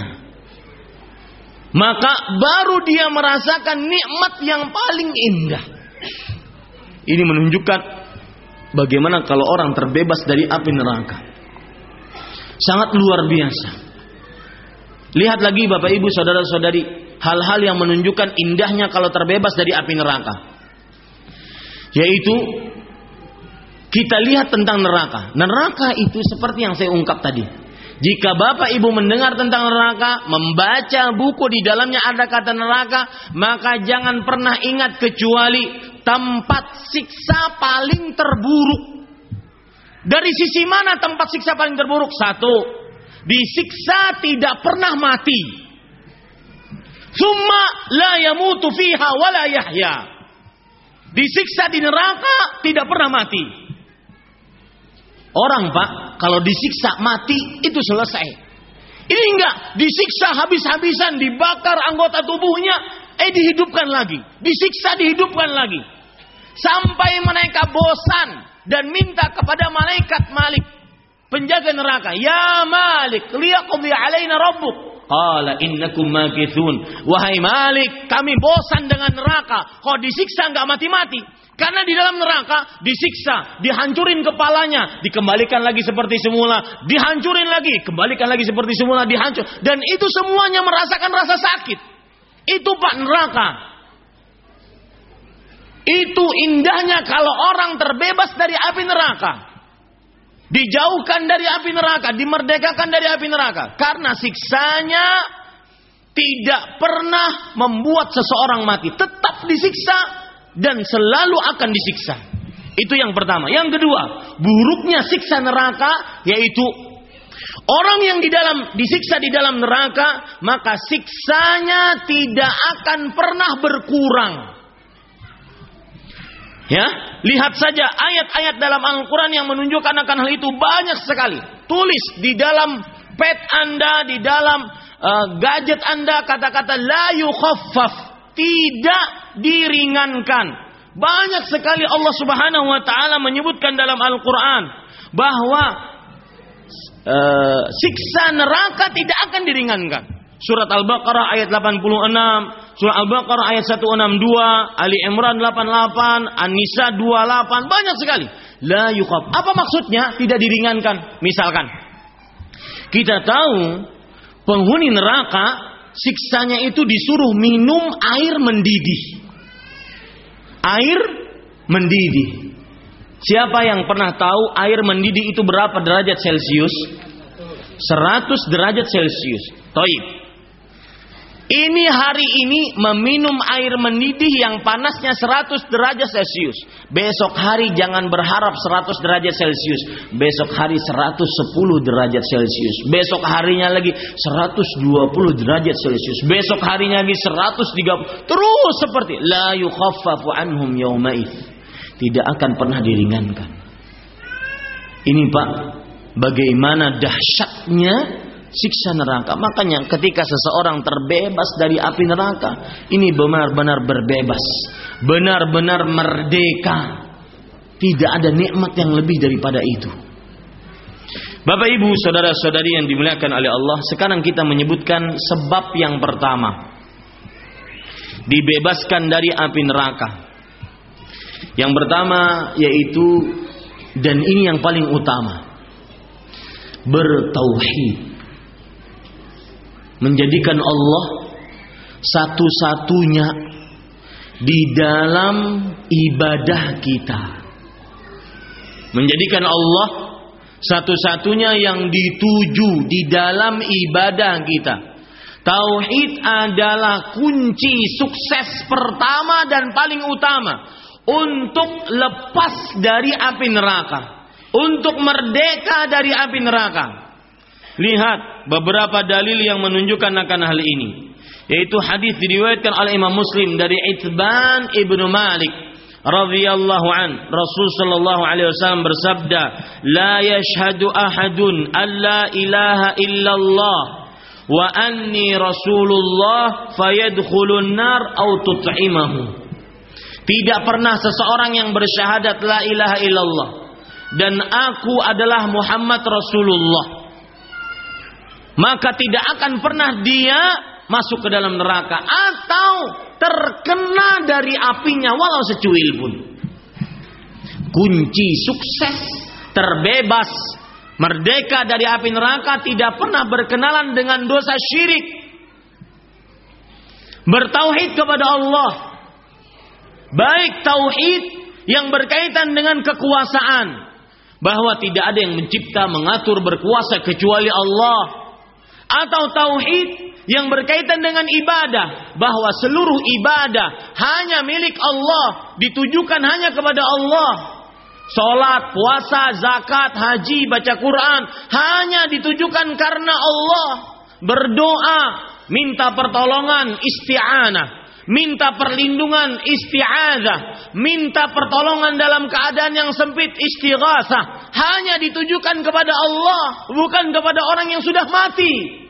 Maka baru dia merasakan nikmat yang paling indah. Ini menunjukkan bagaimana kalau orang terbebas dari api neraka. Sangat luar biasa. Lihat lagi Bapak Ibu saudara-saudari, hal-hal yang menunjukkan indahnya kalau terbebas dari api neraka. Yaitu kita lihat tentang neraka. Neraka itu seperti yang saya ungkap tadi. Jika Bapak Ibu mendengar tentang neraka, membaca buku di dalamnya ada kata neraka, maka jangan pernah ingat kecuali tempat siksa paling terburuk. Dari sisi mana tempat siksa paling terburuk? Satu, disiksa tidak pernah mati. Summa la yamutu fiha wa la yahya. Disiksa di neraka tidak pernah mati. Orang Pak, kalau disiksa mati itu selesai. Ini enggak, disiksa habis-habisan, dibakar anggota tubuhnya, eh dihidupkan lagi, disiksa dihidupkan lagi, sampai mereka bosan dan minta kepada malaikat Malik, penjaga neraka, "Ya Malik, liyaqdi alaina rabbuk." Qala innakum makithun. Wahai Malik, kami bosan dengan neraka. Kok disiksa enggak mati-mati? Karena di dalam neraka disiksa, dihancurin kepalanya, dikembalikan lagi seperti semula, dihancurin lagi, kembalikan lagi seperti semula, dihancur, dan itu semuanya merasakan rasa sakit. Itu Pak neraka. Itu indahnya kalau orang terbebas dari api neraka, dijauhkan dari api neraka, dimerdekakan dari api neraka. Karena siksanya tidak pernah membuat seseorang mati, tetap disiksa dan selalu akan disiksa. Itu yang pertama. Yang kedua, buruknya siksa neraka yaitu orang yang di dalam disiksa di dalam neraka, maka siksanya tidak akan pernah berkurang. Ya, lihat saja ayat-ayat dalam Al-Quran yang menunjukkan akan hal itu banyak sekali. Tulis di dalam pad Anda, di dalam uh, gadget Anda kata-kata la yukhaffaf, tidak diringankan. Banyak sekali Allah Subhanahu wa taala menyebutkan dalam Al-Quran bahwa uh, siksa neraka tidak akan diringankan. Surat Al-Baqarah ayat delapan puluh enam, Surah Al-Baqarah ayat seratus enam puluh dua, Ali Imran delapan puluh delapan, An-Nisa dua puluh delapan, banyak sekali. La yukhaf. Apa maksudnya? Tidak diringankan. Misalkan kita tahu penghuni neraka siksanya itu disuruh minum air mendidih. Air mendidih. Siapa yang pernah tahu air mendidih itu berapa derajat Celcius? seratus derajat Celcius. Taib. Ini hari ini meminum air mendidih yang panasnya seratus derajat Celcius. Besok hari jangan berharap seratus derajat Celcius. Besok hari seratus sepuluh derajat Celcius. Besok harinya lagi seratus dua puluh derajat Celcius. Besok harinya lagi seratus tiga puluh. Terus seperti la yukhaffafu anhum yauma'id. Tidak akan pernah diringankan. Ini Pak, bagaimana dahsyatnya siksa neraka. Makanya ketika seseorang terbebas dari api neraka, ini benar-benar berbebas, benar-benar merdeka. Tidak ada nikmat yang lebih daripada itu. Bapak Ibu, saudara-saudari yang dimuliakan oleh Allah, sekarang kita menyebutkan sebab yang pertama, dibebaskan dari api neraka. Yang pertama yaitu, dan ini yang paling utama, bertauhid. Menjadikan Allah satu-satunya di dalam ibadah kita. Menjadikan Allah satu-satunya yang dituju di dalam ibadah kita. Tauhid adalah kunci sukses pertama dan paling utama untuk lepas dari api neraka, untuk merdeka dari api neraka. Lihat beberapa dalil yang menunjukkan akan hal ini, yaitu hadis diriwayatkan oleh Imam Muslim dari Itban ibnu Malik radhiyallahu an. Rasul sallallahu alaihi wasallam bersabda, "La yashhadu ahadun alla ilaha illallah wa anni rasulullah fayadkhulun nar aw tut'imahu." Tidak pernah seseorang yang bersyahadat la ilaha illallah dan aku adalah Muhammad Rasulullah, maka tidak akan pernah dia masuk ke dalam neraka atau terkena dari apinya walau secuil pun. Kunci sukses, terbebas, merdeka dari api neraka, tidak pernah berkenalan dengan dosa syirik, bertauhid kepada Allah, baik tauhid yang berkaitan dengan kekuasaan, bahwa tidak ada yang mencipta, mengatur, berkuasa kecuali Allah, atau tauhid yang berkaitan dengan ibadah, bahwa seluruh ibadah hanya milik Allah, ditujukan hanya kepada Allah. Salat, puasa, zakat, haji, baca Quran hanya ditujukan karena Allah. Berdoa, minta pertolongan, isti'anah, minta perlindungan, isti'adzah, minta pertolongan dalam keadaan yang sempit, istighasah, hanya ditujukan kepada Allah, bukan kepada orang yang sudah mati.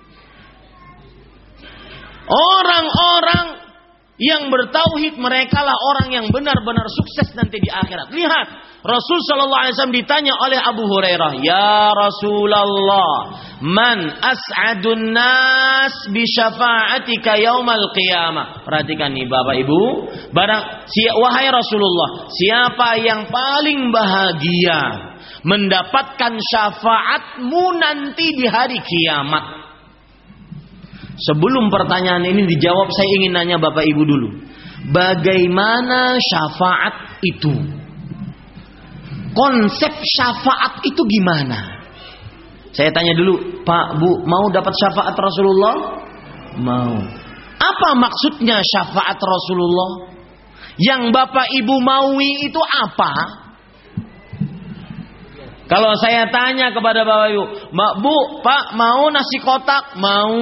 Orang-orang yang bertauhid, merekalah orang yang benar-benar sukses nanti di akhirat. Lihat, Rasul sallallahu alaihi wasallam ditanya oleh Abu Hurairah, "Ya Rasulullah, man as'adun nas bi syafa'atika yaumal qiyamah?" Perhatikan nih Bapak Ibu, barang si wahai Rasulullah, siapa yang paling bahagia mendapatkan syafaatmu nanti di hari kiamat? Sebelum pertanyaan ini dijawab, saya ingin nanya Bapak Ibu dulu, bagaimana syafaat itu? Konsep syafaat itu gimana? Saya tanya dulu, Pak, Bu, mau dapat syafaat Rasulullah? Mau. Apa maksudnya syafaat Rasulullah? Yang Bapak Ibu maui itu apa? Kalau saya tanya kepada Bapak Ibu, Bu, Pak, mau nasi kotak? Mau.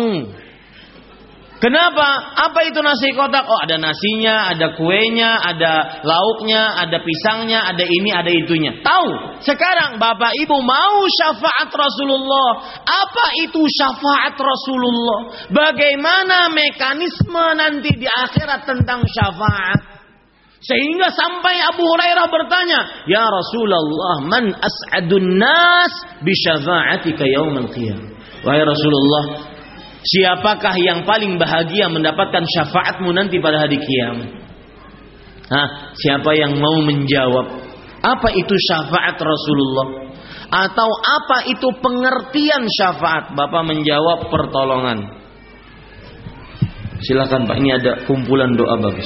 Kenapa? Apa itu nasi kotak? Oh, ada nasinya, ada kuenya, ada lauknya, ada pisangnya, ada ini, ada itunya. Tahu? Sekarang Bapak Ibu mau syafaat Rasulullah. Apa itu syafaat Rasulullah? Bagaimana mekanisme nanti di akhirat tentang syafaat? Sehingga sampai Abu Hurairah bertanya, "Ya Rasulullah, man as'adun nas bi syafa'atika yaumal qiyamah?" Wahai Rasulullah, Siapakah yang paling bahagia mendapatkan syafaatmu nanti pada hari kiamat? Hah, siapa yang mau menjawab apa itu syafaat Rasulullah? Atau apa itu pengertian syafaat? Bapak menjawab pertolongan. Silakan Pak, ini ada kumpulan doa bagus.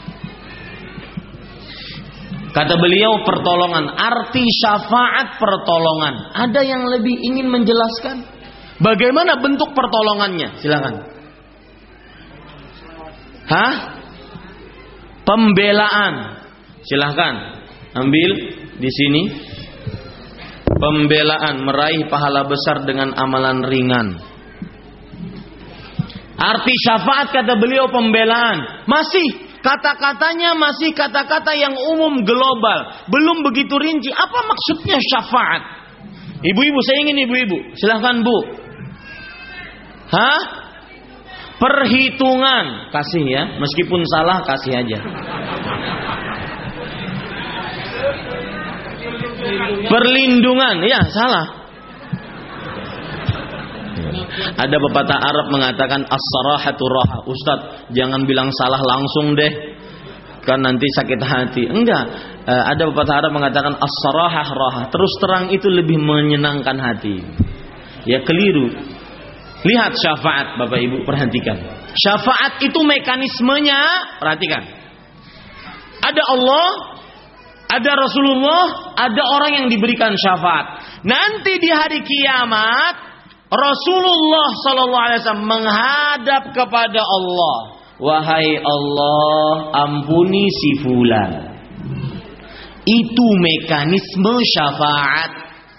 Kata beliau pertolongan, arti syafaat pertolongan. Ada yang lebih ingin menjelaskan? Bagaimana bentuk pertolongannya? Silakan. Hah? Pembelaan. Silakan. Ambil di sini. Pembelaan, meraih pahala besar dengan amalan ringan. Arti syafaat kata beliau pembelaan. Masih kata-katanya masih kata-kata yang umum global, belum begitu rinci. Apa maksudnya syafaat? Ibu-ibu, saya ingin ibu-ibu. Silahkan Bu. Hah? Perhitungan. Kasih ya, meskipun salah kasih aja. Perlindungan, ya salah. Ada pepatah Arab mengatakan as-sarahatu raha. Ustaz, jangan bilang salah langsung deh, kan nanti sakit hati. Enggak, ada pepatah Arab mengatakan as-sarahah raha. Terus terang itu lebih menyenangkan hati. Ya keliru. Lihat syafaat, Bapak Ibu, perhatikan. Syafaat itu mekanismenya, perhatikan. Ada Allah, ada Rasulullah, ada orang yang diberikan syafaat. Nanti di hari kiamat Rasulullah sallallahu alaihi wasallam menghadap kepada Allah. Wahai Allah, ampuni si fulan. Itu mekanisme syafaat.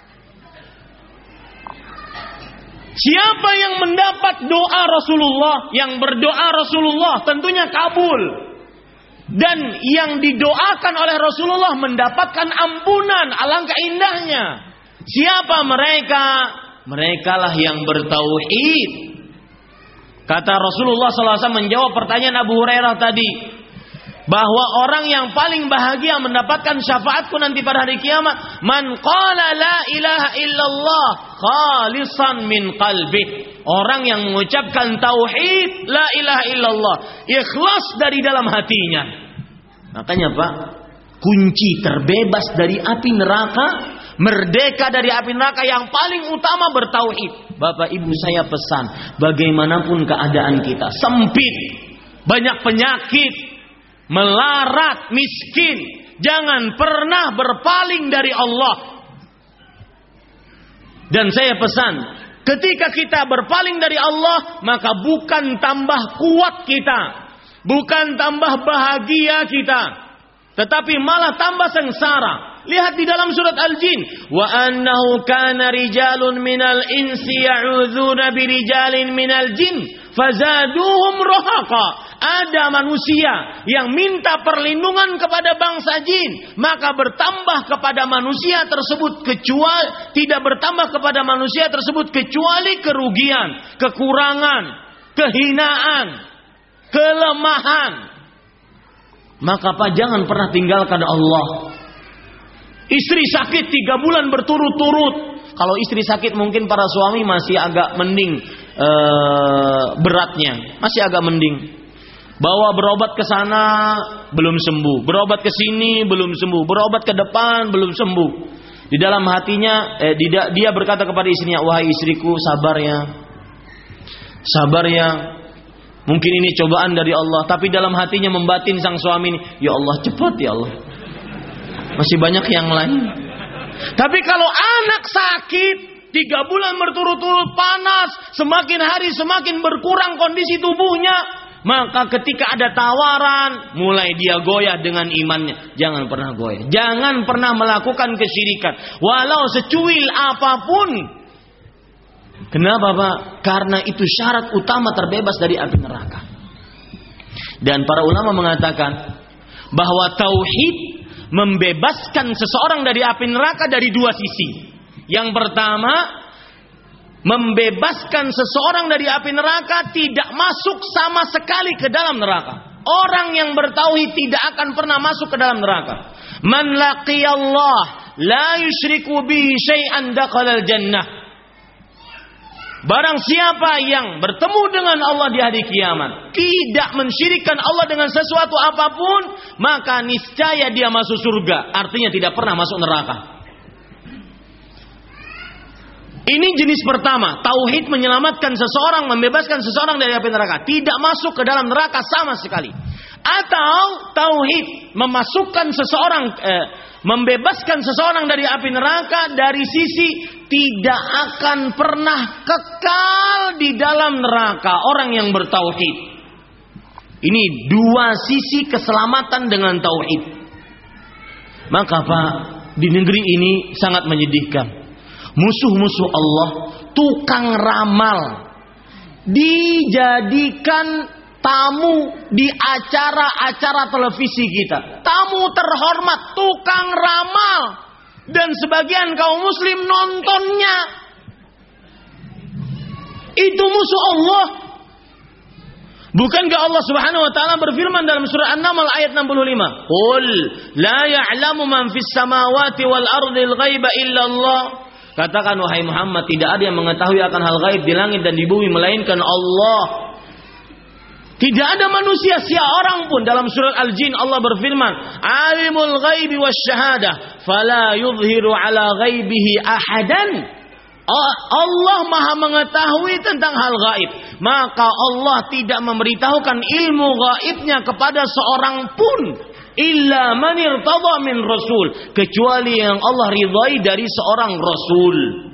Siapa yang mendapat doa Rasulullah, yang berdoa Rasulullah tentunya kabul. Dan yang didoakan oleh Rasulullah mendapatkan ampunan. Alangkah indahnya. Siapa mereka? Mereka lah yang bertauhid. Kata Rasulullah sallallahu alaihi wasallam menjawab pertanyaan Abu Hurairah tadi, bahwa orang yang paling bahagia mendapatkan syafaatku nanti pada hari kiamat, man qala la ilaha illallah khalisan min qalbi. Orang yang mengucapkan tauhid la ilaha illallah ikhlas dari dalam hatinya. Makanya Pak, kunci terbebas dari api neraka, merdeka dari api neraka yang paling utama bertauhid. Bapak Ibu, saya pesan, bagaimanapun keadaan kita, sempit, banyak penyakit, melarat, miskin, jangan pernah berpaling dari Allah. Dan saya pesan, ketika kita berpaling dari Allah, maka bukan tambah kuat kita, bukan tambah bahagia kita, tetapi malah tambah sengsara. Lihat di dalam surat Al-Jin, wa annahu kana rijalun minal insi ya'udzuna birijalin minal jin fazaduhum rahaqa. Ada manusia yang minta perlindungan kepada bangsa jin, maka bertambah kepada manusia tersebut kecuali tidak bertambah kepada manusia tersebut kecuali kerugian, kekurangan, kehinaan, kelemahan. Maka Pak, jangan pernah tinggalkan Allah. Istri sakit tiga bulan berturut-turut. Kalau istri sakit mungkin para suami masih agak mending ee, beratnya, masih agak mending. Bawa berobat ke sana belum sembuh, berobat ke sini belum sembuh, berobat ke depan belum sembuh. Di dalam hatinya eh, dia berkata kepada istrinya, wahai istriku, sabar ya, sabar ya. Mungkin ini cobaan dari Allah, tapi dalam hatinya membatin sang suami ini, ya Allah cepat ya Allah, masih banyak yang lain. Tapi kalau anak sakit tiga bulan berturut-turut panas, semakin hari semakin berkurang kondisi tubuhnya, maka ketika ada tawaran, mulai dia goyah dengan imannya. Jangan pernah goyah, jangan pernah melakukan kesyirikan, walau secuil apapun. Kenapa Pak? Karena itu syarat utama terbebas dari api neraka. Dan para ulama mengatakan bahwa tauhid membebaskan seseorang dari api neraka dari dua sisi. Yang pertama, membebaskan seseorang dari api neraka tidak masuk sama sekali ke dalam neraka. Orang yang bertauhid tidak akan pernah masuk ke dalam neraka. Man laqiyallah la yusyriku bihi syai'an dakhalal jannah. Barang siapa yang bertemu dengan Allah di hari kiamat, tidak mensyirikkan Allah dengan sesuatu apapun, maka niscaya dia masuk surga. Artinya tidak pernah masuk neraka. Ini jenis pertama, tauhid menyelamatkan seseorang, membebaskan seseorang dari api neraka, tidak masuk ke dalam neraka sama sekali. Atau tauhid memasukkan seseorang, eh, membebaskan seseorang dari api neraka dari sisi tidak akan pernah kekal di dalam neraka orang yang bertauhid. Ini dua sisi keselamatan dengan tauhid. Maka Pak, di negeri ini sangat menyedihkan. Musuh-musuh Allah, tukang ramal, dijadikan tamu di acara-acara televisi kita. Tamu terhormat, tukang ramal. Dan sebagian kaum muslim nontonnya. Itu musuh Allah. Bukankah Allah Subhanahu wa taala berfirman dalam surah An-Naml ayat enam puluh lima? Qul la ya'lamu man fis samawati wal ardil ghaiba illa Allah. Katakan wahai Muhammad, tidak ada yang mengetahui akan hal gaib di langit dan di bumi melainkan Allah. Tidak ada manusia seorang pun. Dalam surat Al-Jin Allah berfirman, Alimul ghaibi wasyahadah fala yudhiru ala ghaibihi ahadan. Allah maha mengetahui tentang hal gaib, maka Allah tidak memberitahukan ilmu gaibnya kepada seorang pun, illa man irtada min rasul, kecuali yang Allah ridhai dari seorang rasul.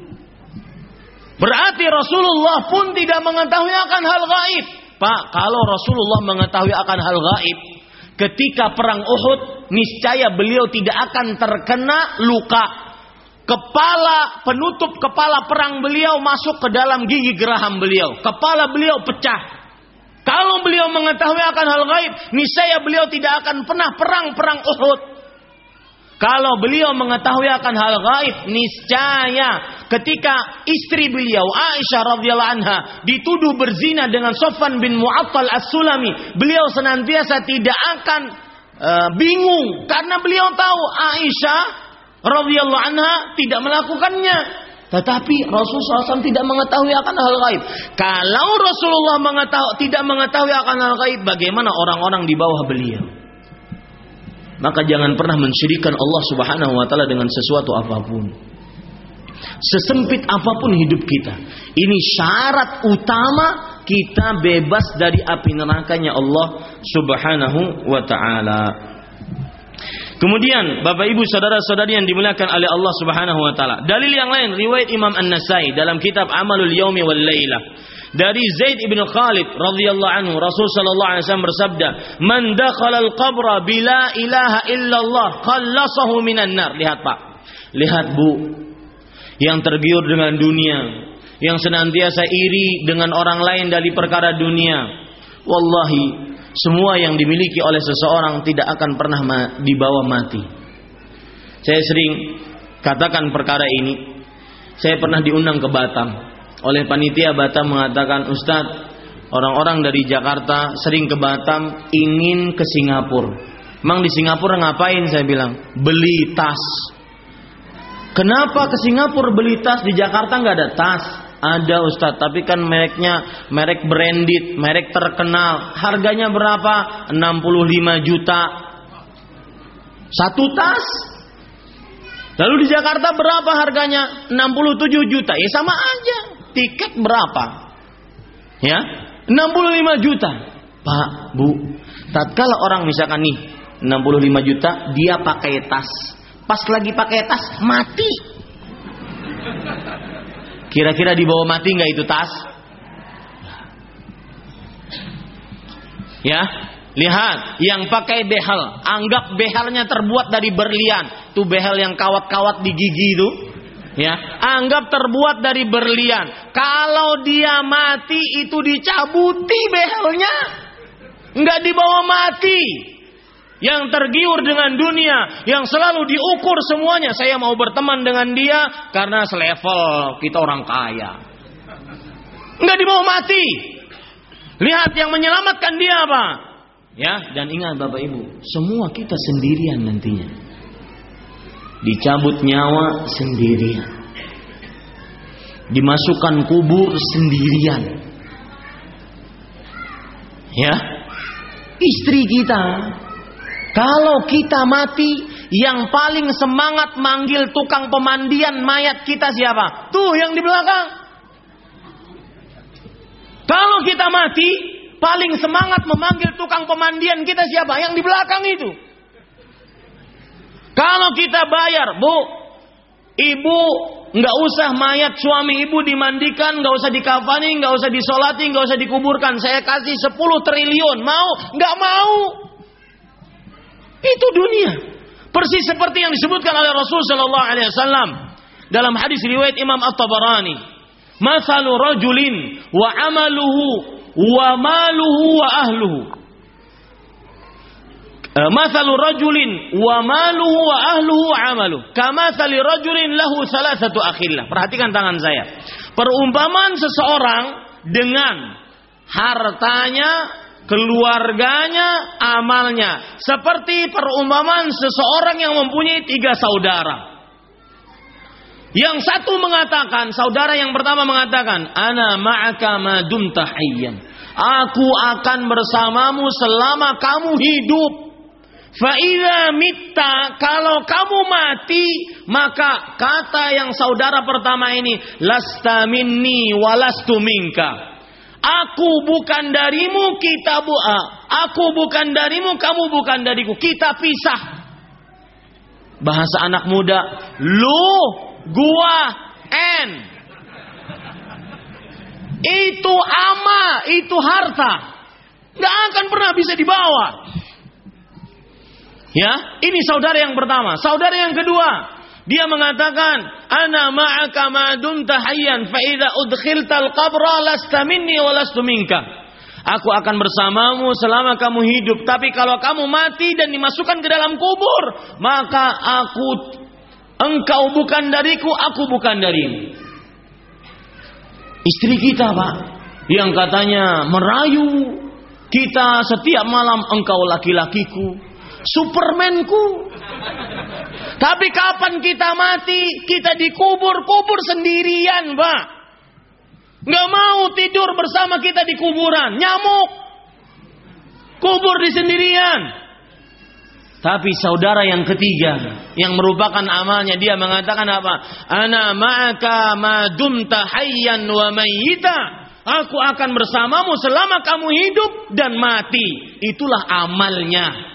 Berarti Rasulullah pun tidak mengetahui akan hal gaib. Pak, kalau Rasulullah mengetahui akan hal gaib, ketika perang Uhud, niscaya beliau tidak akan terkena luka. Kepala, penutup kepala perang beliau masuk ke dalam gigi geraham beliau. Kepala beliau pecah. Kalau beliau mengetahui akan hal gaib, niscaya beliau tidak akan pernah perang perang Uhud. Kalau beliau mengetahui akan hal gaib, niscaya ketika istri beliau Aisyah radhiyallahu anha dituduh berzina dengan Sofwan bin Mu'attal As-Sulami, beliau senantiasa tidak akan uh, bingung karena beliau tahu Aisyah radhiyallahu anha tidak melakukannya. Tetapi Rasulullah shallallahu alaihi wasallam tidak mengetahui akan hal gaib. Kalau Rasulullah mengetahui, tidak mengetahui akan hal gaib, bagaimana orang-orang di bawah beliau? Maka jangan pernah mensyirikkan Allah Subhanahu wa taala dengan sesuatu apapun. Sesempit apapun hidup kita, ini syarat utama kita bebas dari api nerakanya Allah Subhanahu wa taala. Kemudian Bapak Ibu saudara-saudari yang dimuliakan oleh Allah Subhanahu wa taala, dalil yang lain riwayat Imam An-Nasai dalam kitab Amalul Yaumi wal Lailah dari Zaid ibn Khalid radhiyallahu anhu, Rasul sallallahu alaihi wasallam bersabda, "Man dakhala al-qabra bila ilaha illallah khallasahu minan nar." Lihat Pak, lihat Bu, yang tergiur dengan dunia, yang senantiasa iri dengan orang lain dari perkara dunia. Wallahi, semua yang dimiliki oleh seseorang tidak akan pernah ma- dibawa mati. Saya sering katakan perkara ini. Saya pernah diundang ke Batam. Oleh panitia Batam mengatakan, Ustadz, orang-orang dari Jakarta sering ke Batam ingin ke Singapura. Emang di Singapura ngapain? Saya bilang, beli tas. Kenapa ke Singapura beli tas? Di Jakarta nggak ada tas. Ada Ustadz, tapi kan mereknya merek branded, merek terkenal. Harganya berapa? enam puluh lima juta satu tas. Lalu di Jakarta berapa harganya? enam puluh tujuh juta. Ya sama aja. Tiket berapa? Ya, enam puluh lima juta. Pak, Bu, tatkala orang misalkan nih enam puluh lima juta, dia pakai tas. Pas lagi pakai tas mati. Kira-kira dibawa mati nggak itu tas? Ya, lihat yang pakai behel, anggap behelnya terbuat dari berlian. Tuh behel yang kawat-kawat di gigi itu, ya, anggap terbuat dari berlian. Kalau dia mati itu dicabuti behelnya, nggak dibawa mati. Yang tergiur dengan dunia, yang selalu diukur semuanya, saya mau berteman dengan dia karena selevel, kita orang kaya. Enggak dibawa mati. Lihat yang menyelamatkan dia apa? Ya, dan ingat Bapak Ibu, semua kita sendirian nantinya. Dicabut nyawa sendirian. dimasukkan kubur sendirian. Ya, istri kita, kalau kita mati, yang paling semangat manggil tukang pemandian mayat kita siapa? Tuh yang di belakang. Kalau kita mati, paling semangat memanggil tukang pemandian kita siapa? Yang di belakang itu. Kalau kita bayar, Bu, Ibu, nggak usah mayat suami ibu dimandikan, nggak usah dikafani, nggak usah disolati, nggak usah dikuburkan. Saya kasih sepuluh triliun, mau? Nggak mau. Itu dunia. Persis seperti yang disebutkan oleh Rasul Sallallahu Alaihi Wasallam dalam hadis riwayat Imam At-Tabarani. Mathalu rajulin wa amaluhu wa maluhu wa ahluhu. Mathalu rajulin wa maluhu wa ahluhu amaluh. Kamathali rajulin lahu salasatu akhillah. Perhatikan tangan saya. Perumpamaan seseorang dengan hartanya, keluarganya, amalnya. Seperti perumpamaan seseorang yang mempunyai tiga saudara. Yang satu mengatakan, saudara yang pertama mengatakan, ana ma'aka ma dumta hayyan. Aku akan bersamamu selama kamu hidup. Fa'idha mitta, kalau kamu mati, maka kata yang saudara pertama ini, lasta minni walastu minka. Aku bukan darimu, kita bu'a. Aku bukan darimu, kamu bukan dariku. Kita pisah. Bahasa anak muda, lu, gua, en. Itu ama, itu harta. Gak akan pernah bisa dibawa. Ya, ini saudara yang pertama. Saudara yang kedua, dia mengatakan, ana ma'aka ma dumta hayyan fa idza udkhiltal qabra lasta minni wa lastu minka. Aku akan bersamamu selama kamu hidup, tapi kalau kamu mati dan dimasukkan ke dalam kubur, maka aku engkau bukan dariku, aku bukan darimu. Istri kita, Pak, yang katanya merayu kita setiap malam, engkau laki-lakiku, Supermanku. Tapi kapan kita mati, kita dikubur, kubur sendirian, Pak. Gak mau tidur bersama kita di kuburan, nyamuk. Kubur di sendirian. Tapi saudara yang ketiga, yang merupakan amalnya, dia mengatakan apa? Ana ma'aka ma dumta hayyan wa mayyita. Aku akan bersamamu selama kamu hidup dan mati. Itulah amalnya.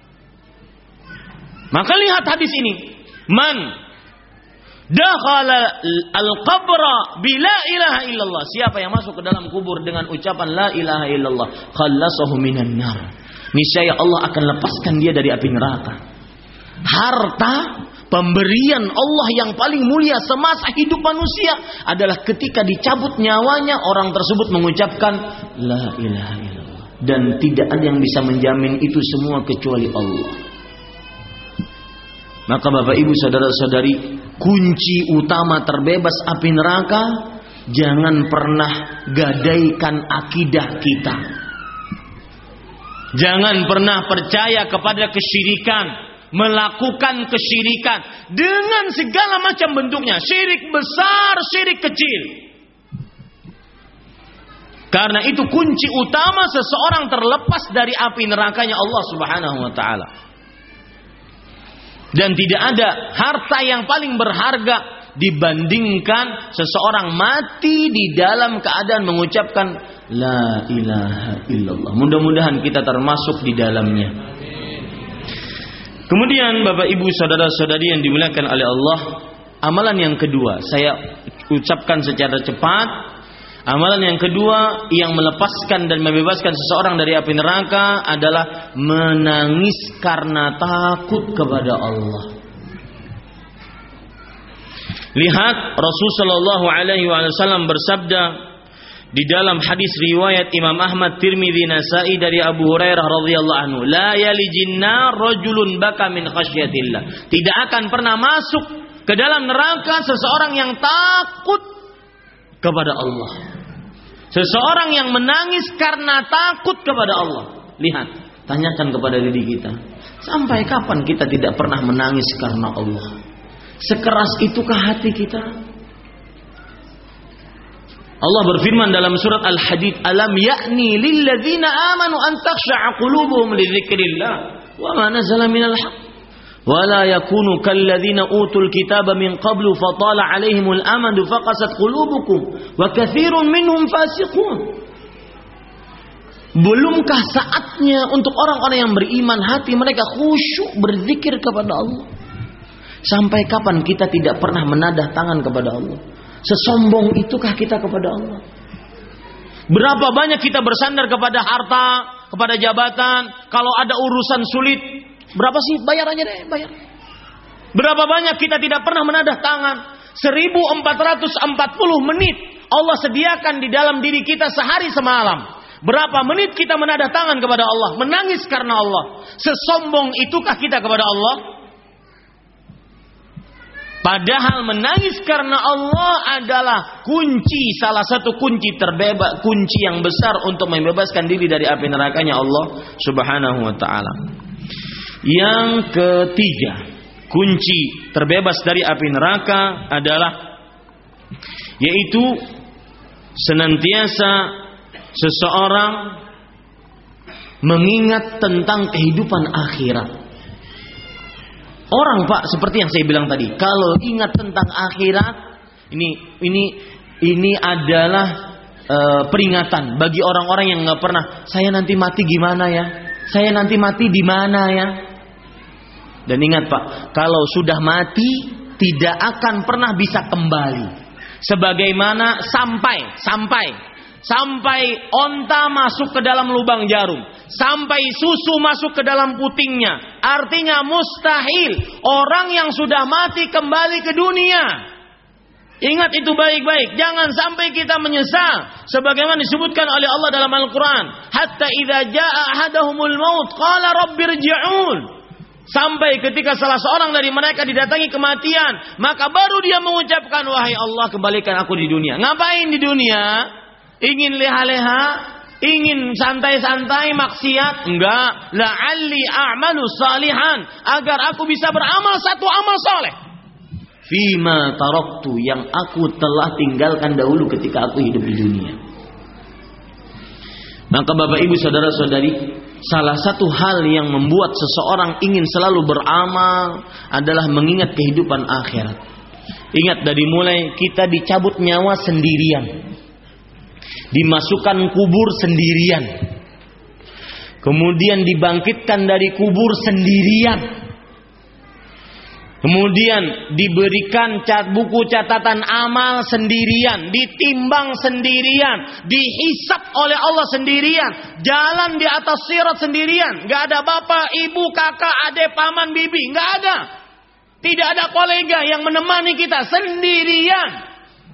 Maka lihat hadis ini. Man dakhala al-qabra bila ilaha illallah. Siapa yang masuk ke dalam kubur dengan ucapan la ilaha illallah, khallasahu minan nar. Niscaya Allah akan lepaskan dia dari api neraka. Harta, pemberian Allah yang paling mulia semasa hidup manusia adalah ketika dicabut nyawanya, orang tersebut mengucapkan la ilaha illallah. Dan tidak ada yang bisa menjamin itu semua kecuali Allah. Maka Bapak Ibu saudara-saudari, kunci utama terbebas api neraka, jangan pernah gadaikan akidah kita. Jangan pernah percaya kepada kesyirikan, melakukan kesyirikan dengan segala macam bentuknya, syirik besar, syirik kecil. Karena itu kunci utama seseorang terlepas dari api nerakanya Allah Subhanahu wa taala. Dan tidak ada harta yang paling berharga dibandingkan seseorang mati di dalam keadaan mengucapkan la ilaha illallah. Mudah-mudahan kita termasuk di dalamnya. Kemudian Bapak Ibu saudara-saudari yang dimuliakan oleh Allah, amalan yang kedua saya ucapkan secara cepat. Amalan yang kedua yang melepaskan dan membebaskan seseorang dari api neraka adalah menangis karena takut kepada Allah. Lihat Rasul sallallahu alaihi wasallam bersabda di dalam hadis riwayat Imam Ahmad, Tirmidzi, Nasa'i dari Abu Hurairah radhiyallahu anhu, la yalijin nar rajulun baka min khasyatillah. Tidak akan pernah masuk ke dalam neraka seseorang yang takut kepada Allah. Seseorang yang menangis karena takut kepada Allah. Lihat, tanyakan kepada diri kita, sampai kapan kita tidak pernah menangis karena Allah? Sekeras itukah hati kita? Allah berfirman dalam surat Al-Hadid, "Alam ya'ni lil ladzina amanu an takhsha'a qulubuhum li dzikrillah wa ma nazala minal haqq wa la yakunu kal ladzina utul kitaba min qablu fatala 'alaihimul amadu faqasat qulubukum wa katsirun minhum fasiqun." Belumkah saatnya untuk orang-orang yang beriman hati mereka khusyuk berzikir kepada Allah? Sampai kapan kita tidak pernah menadah tangan kepada Allah? Sesombong itukah kita kepada Allah? Berapa banyak kita bersandar kepada harta, kepada jabatan. Kalau ada urusan sulit, berapa sih bayar aja deh, bayar. Berapa banyak kita tidak pernah menadah tangan. seribu empat ratus empat puluh menit Allah sediakan di dalam diri kita sehari semalam. Berapa menit kita menadah tangan kepada Allah, menangis karena Allah. Sesombong itukah kita kepada Allah? Padahal menangis karena Allah adalah kunci, salah satu kunci terbebas, kunci yang besar untuk membebaskan diri dari api nerakanya Allah Subhanahu wa taala. Yang ketiga, kunci terbebas dari api neraka adalah yaitu senantiasa seseorang mengingat tentang kehidupan akhirat. Orang Pak, seperti yang saya bilang tadi, kalau ingat tentang akhirat, ini ini ini adalah e, peringatan bagi orang-orang yang nggak pernah. Saya nanti mati gimana ya? Saya nanti mati di mana ya? Dan ingat Pak, kalau sudah mati tidak akan pernah bisa kembali. Sebagaimana sampai sampai sampai onta masuk ke dalam lubang jarum, sampai susu masuk ke dalam putingnya. Artinya mustahil orang yang sudah mati kembali ke dunia. Ingat itu baik-baik, jangan sampai kita menyesal. Sebagaimana disebutkan oleh Allah dalam Al-Quran, hatta idza jaa ahadahumul maut qala rabbirji'un. Sampai ketika salah seorang dari mereka didatangi kematian, maka baru dia mengucapkan, wahai Allah, kembalikan aku di dunia. Ngapain di dunia? Ingin leha-leha? Ingin santai-santai maksiat? Enggak. La'alli a'malu salihan, agar aku bisa beramal satu amal soleh. Fima taraktu, yang aku telah tinggalkan dahulu ketika aku hidup di dunia. Maka Bapak Ibu saudara-saudari, salah satu hal yang membuat seseorang ingin selalu beramal adalah mengingat kehidupan akhirat. Ingat, dari mulai kita dicabut nyawa sendirian, dimasukkan kubur sendirian, kemudian dibangkitkan dari kubur sendirian, kemudian diberikan cat buku catatan amal sendirian, ditimbang sendirian, dihisap oleh Allah sendirian, jalan di atas sirat sendirian, nggak ada bapak, ibu, kakak, adik, paman, bibi, nggak ada, tidak ada kolega yang menemani kita, sendirian.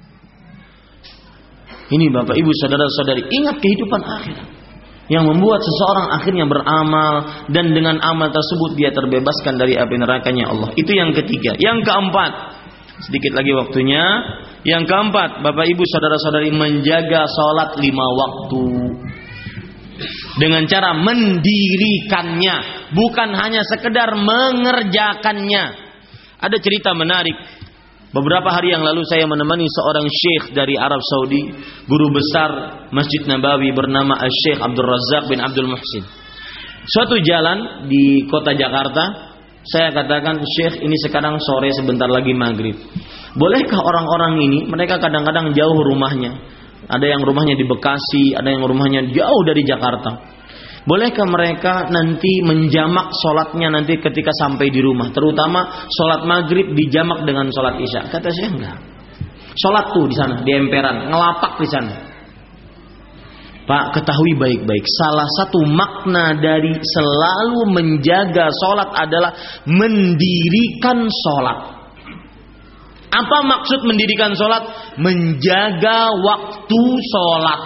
Ini Bapak Ibu saudara-saudari, ingat kehidupan akhirat yang membuat seseorang akhirnya beramal, dan dengan amal tersebut dia terbebaskan dari api nerakanya Allah. Itu yang ketiga. Yang keempat, sedikit lagi waktunya. Yang keempat, Bapak Ibu saudara-saudari, menjaga sholat lima waktu dengan cara mendirikannya, bukan hanya sekedar mengerjakannya. Ada cerita menarik. Beberapa hari yang lalu saya menemani seorang syekh dari Arab Saudi, guru besar Masjid Nabawi bernama Syekh Abdul Razak bin Abdul Muhsin. Suatu jalan di kota Jakarta, saya katakan, Syekh, ini sekarang sore, sebentar lagi maghrib. Bolehkah orang-orang ini, mereka kadang-kadang jauh rumahnya. Ada yang rumahnya di Bekasi, ada yang rumahnya jauh dari Jakarta. Bolehkah mereka nanti menjamak sholatnya nanti ketika sampai di rumah, terutama sholat maghrib dijamak dengan sholat isya? Kata saya, enggak. Sholat tuh di sana, di emperan, ngelapak di sana. Pak, ketahui baik-baik, salah satu makna dari selalu menjaga sholat adalah mendirikan sholat. Apa maksud mendirikan sholat? Menjaga waktu sholat.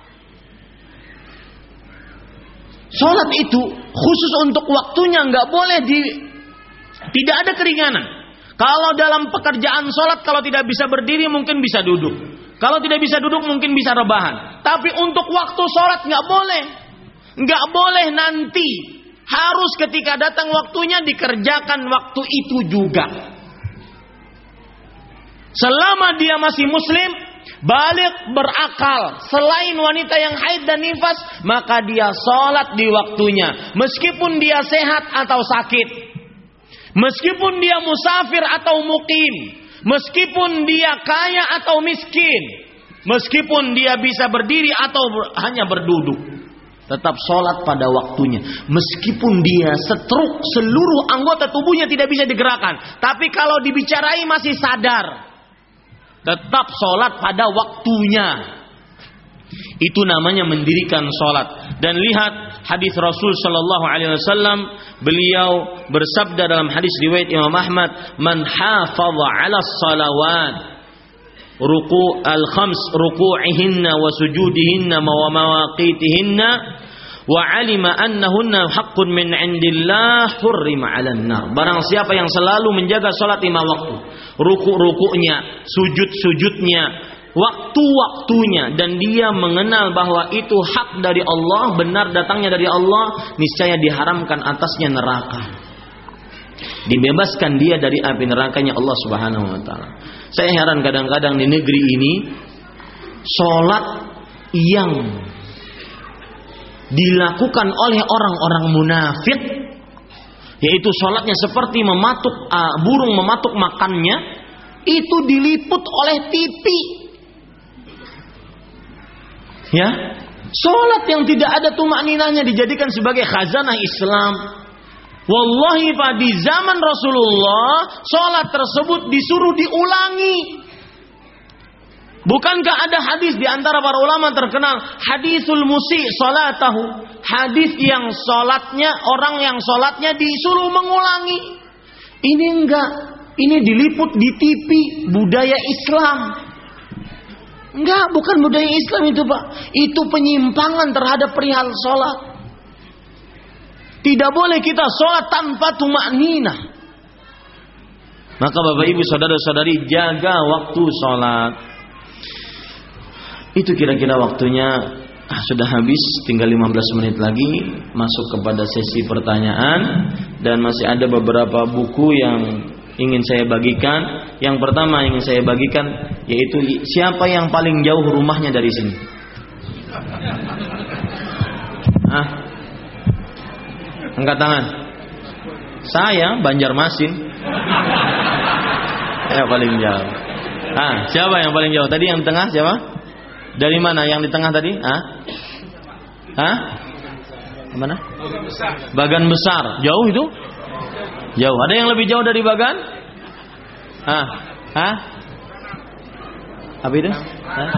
Sholat itu khusus untuk waktunya, nggak boleh di, tidak ada keringanan. Kalau dalam pekerjaan sholat, kalau tidak bisa berdiri mungkin bisa duduk. Kalau tidak bisa duduk mungkin bisa rebahan. Tapi untuk waktu sholat nggak boleh, nggak boleh nanti. Harus ketika datang waktunya dikerjakan waktu itu juga. Selama dia masih muslim, baligh, berakal, selain wanita yang haid dan nifas, maka dia sholat di waktunya, meskipun dia sehat atau sakit, meskipun dia musafir atau mukim, meskipun dia kaya atau miskin, meskipun dia bisa berdiri atau ber, hanya berduduk, tetap sholat pada waktunya. Meskipun dia setruk, seluruh anggota tubuhnya tidak bisa digerakkan, tapi kalau dibicarai masih sadar, tetap sholat pada waktunya. Itu namanya mendirikan sholat. Dan lihat hadis Rasul Sallallahu Alaihi Wasallam, beliau bersabda dalam hadis riwayat Imam Ahmad, man hafadha ala salawat ruku' al-khams ruku'ihinna wa sujudihinna wa mawaqitihinna wa alima annahunna haqqun min indillah hurrima 'alan nar. Barang siapa yang selalu menjaga salat lima waktu, ruku'-ruku'nya, sujud-sujudnya, waktu-waktunya, dan dia mengenal bahwa itu hak dari Allah, benar datangnya dari Allah, niscaya diharamkan atasnya neraka. Dibebaskan dia dari api nerakanya Allah Subhanahu wa taala. Saya heran kadang-kadang di negeri ini sholat yang dilakukan oleh orang-orang munafik, yaitu sholatnya seperti mematuk uh, burung mematuk makannya, itu diliput oleh T V. Ya, sholat yang tidak ada tumakninahnya dijadikan sebagai khazanah Islam. Wallahi Pak, di zaman Rasulullah sholat tersebut disuruh diulangi. Bukankah ada hadis di antara para ulama terkenal, hadisul musi salatahu, hadis yang sholatnya, orang yang sholatnya disuruh mengulangi. Ini enggak, ini diliput di T V, budaya Islam. Enggak, bukan budaya Islam itu Pak, itu penyimpangan terhadap perihal sholat. Tidak boleh kita sholat tanpa tumakninah. Maka Bapak Ibu saudara-saudari, jaga waktu sholat. Itu kira-kira waktunya ah, sudah habis, tinggal lima belas menit lagi masuk kepada sesi pertanyaan. Dan masih ada beberapa buku yang ingin saya bagikan. Yang pertama yang ingin saya bagikan yaitu siapa yang paling jauh rumahnya dari sini. Ah, angkat tangan. Saya Banjarmasin. Ya paling jauh. Ah, siapa yang paling jauh? Tadi yang di tengah siapa? Dari mana yang di tengah tadi? Ah? Hah? Mana? Bagan besar. Jauh itu? Jauh. Ada yang lebih jauh dari Bagan? Ah? Hah? Apa itu? Hah?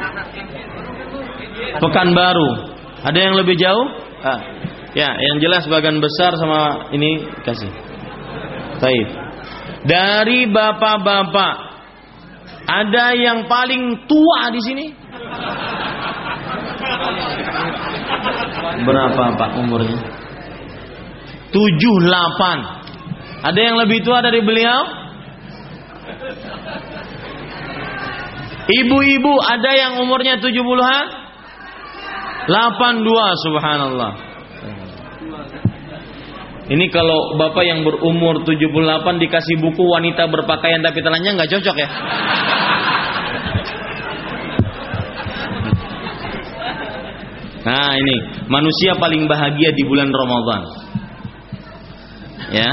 Pekanbaru. Ada yang lebih jauh? Ah. Ya, yang jelas Bagan besar sama ini kasih. Baik. Dari bapak-bapak, ada yang paling tua di sini? Berapa Pak umurnya? tujuh puluh delapan. Ada yang lebih tua dari beliau? Ibu-ibu ada yang umurnya tujuh puluhan? delapan puluh dua, subhanallah. Ini kalau bapak yang berumur tujuh puluh delapan dikasih buku wanita berpakaian tapi telanjang nggak cocok ya? Nah ini manusia paling bahagia di bulan Ramadan. Ya.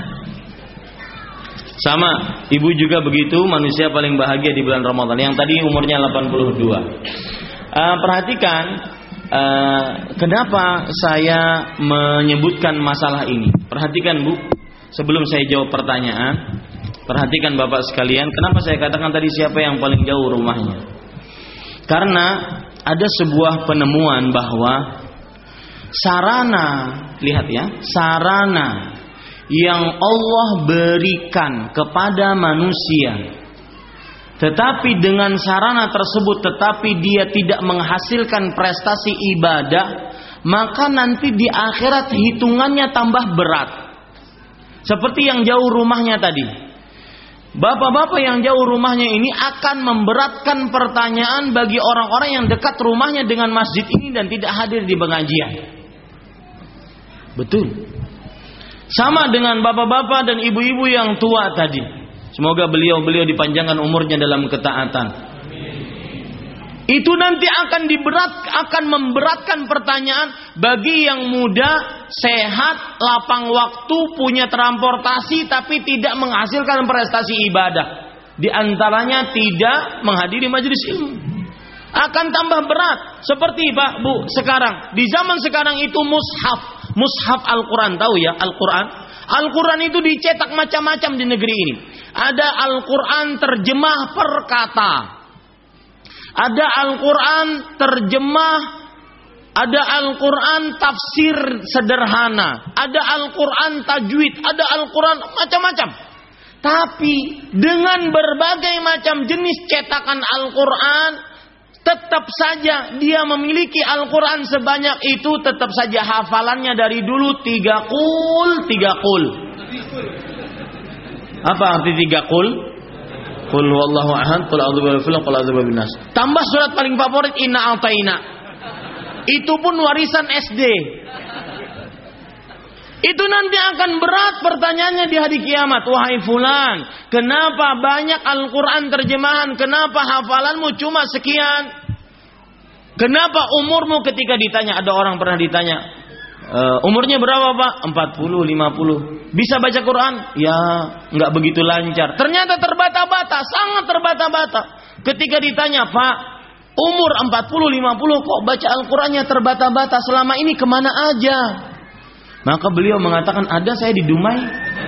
Sama, ibu juga begitu, manusia paling bahagia di bulan Ramadan. Yang tadi umurnya delapan puluh dua. Uh, perhatikan uh, kenapa saya menyebutkan masalah ini. Perhatikan Bu, sebelum saya jawab pertanyaan, perhatikan Bapak sekalian, kenapa saya katakan tadi siapa yang paling jauh rumahnya? Karena ada sebuah penemuan bahwa sarana, lihat ya, sarana yang Allah berikan kepada manusia, tetapi dengan sarana tersebut tetapi dia tidak menghasilkan prestasi ibadah, maka nanti di akhirat hitungannya tambah berat. Seperti yang jauh rumahnya tadi. Bapak-bapak yang jauh rumahnya ini akan memberatkan pertanyaan bagi orang-orang yang dekat rumahnya dengan masjid ini dan tidak hadir di pengajian. Betul. Sama dengan bapak-bapak dan ibu-ibu yang tua tadi. Semoga beliau-beliau dipanjangkan umurnya dalam ketaatan. Itu nanti akan diberat, akan memberatkan pertanyaan bagi yang muda, sehat, lapang waktu, punya transportasi, tapi tidak menghasilkan prestasi ibadah. Di antaranya tidak menghadiri majelis ilmu. Akan tambah berat. Seperti Pak Bu sekarang, di zaman sekarang itu mushaf, mushaf Al-Quran, tahu ya Al-Quran? Al-Quran itu dicetak macam-macam di negeri ini. Ada Al-Quran terjemah per kata. Ada Al-Quran terjemah, ada Al-Quran tafsir sederhana, ada Al-Quran tajwid, ada Al-Quran macam-macam. Tapi dengan berbagai macam jenis cetakan Al-Quran, tetap saja dia memiliki Al-Quran sebanyak itu, tetap saja hafalannya dari dulu tiga kul, tiga kul. Apa arti tiga kul? Qul huwallahu ahad, qul a'udzu birabbil falaq, qul a'udzu birabbin nas. Tambah surat paling favorit Inna A'taina. Itu pun warisan S D. Itu nanti akan berat pertanyaannya di hari kiamat. Wahai fulan, kenapa banyak Al-Quran terjemahan? Kenapa hafalanmu cuma sekian? Kenapa umurmu ketika ditanya, ada orang pernah ditanya, e, umurnya berapa Pak? empat puluh, lima puluh. Bisa baca Quran? Ya, nggak begitu lancar. Ternyata terbata-bata, sangat terbata-bata. Ketika ditanya, Pak, umur empat puluh, lima puluh kok baca Al-Qurannya terbata-bata? Selama ini kemana aja? Maka beliau mengatakan, ada saya di Dumai.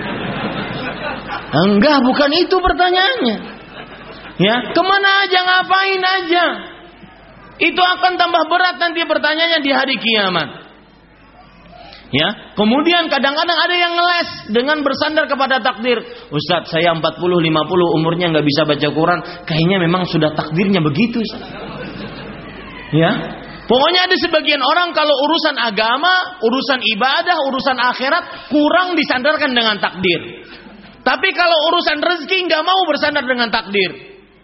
Enggak, bukan itu pertanyaannya. Ya, kemana aja, ngapain aja? Itu akan tambah berat nanti pertanyaannya di hari kiamat. Ya, kemudian kadang-kadang ada yang ngeles dengan bersandar kepada takdir. Ustadz, saya empat puluh, lima puluh umurnya nggak bisa baca Quran. Kayaknya memang sudah takdirnya begitu. Ya, pokoknya ada sebagian orang kalau urusan agama, urusan ibadah, urusan akhirat kurang disandarkan dengan takdir. Tapi kalau urusan rezeki nggak mau bersandar dengan takdir.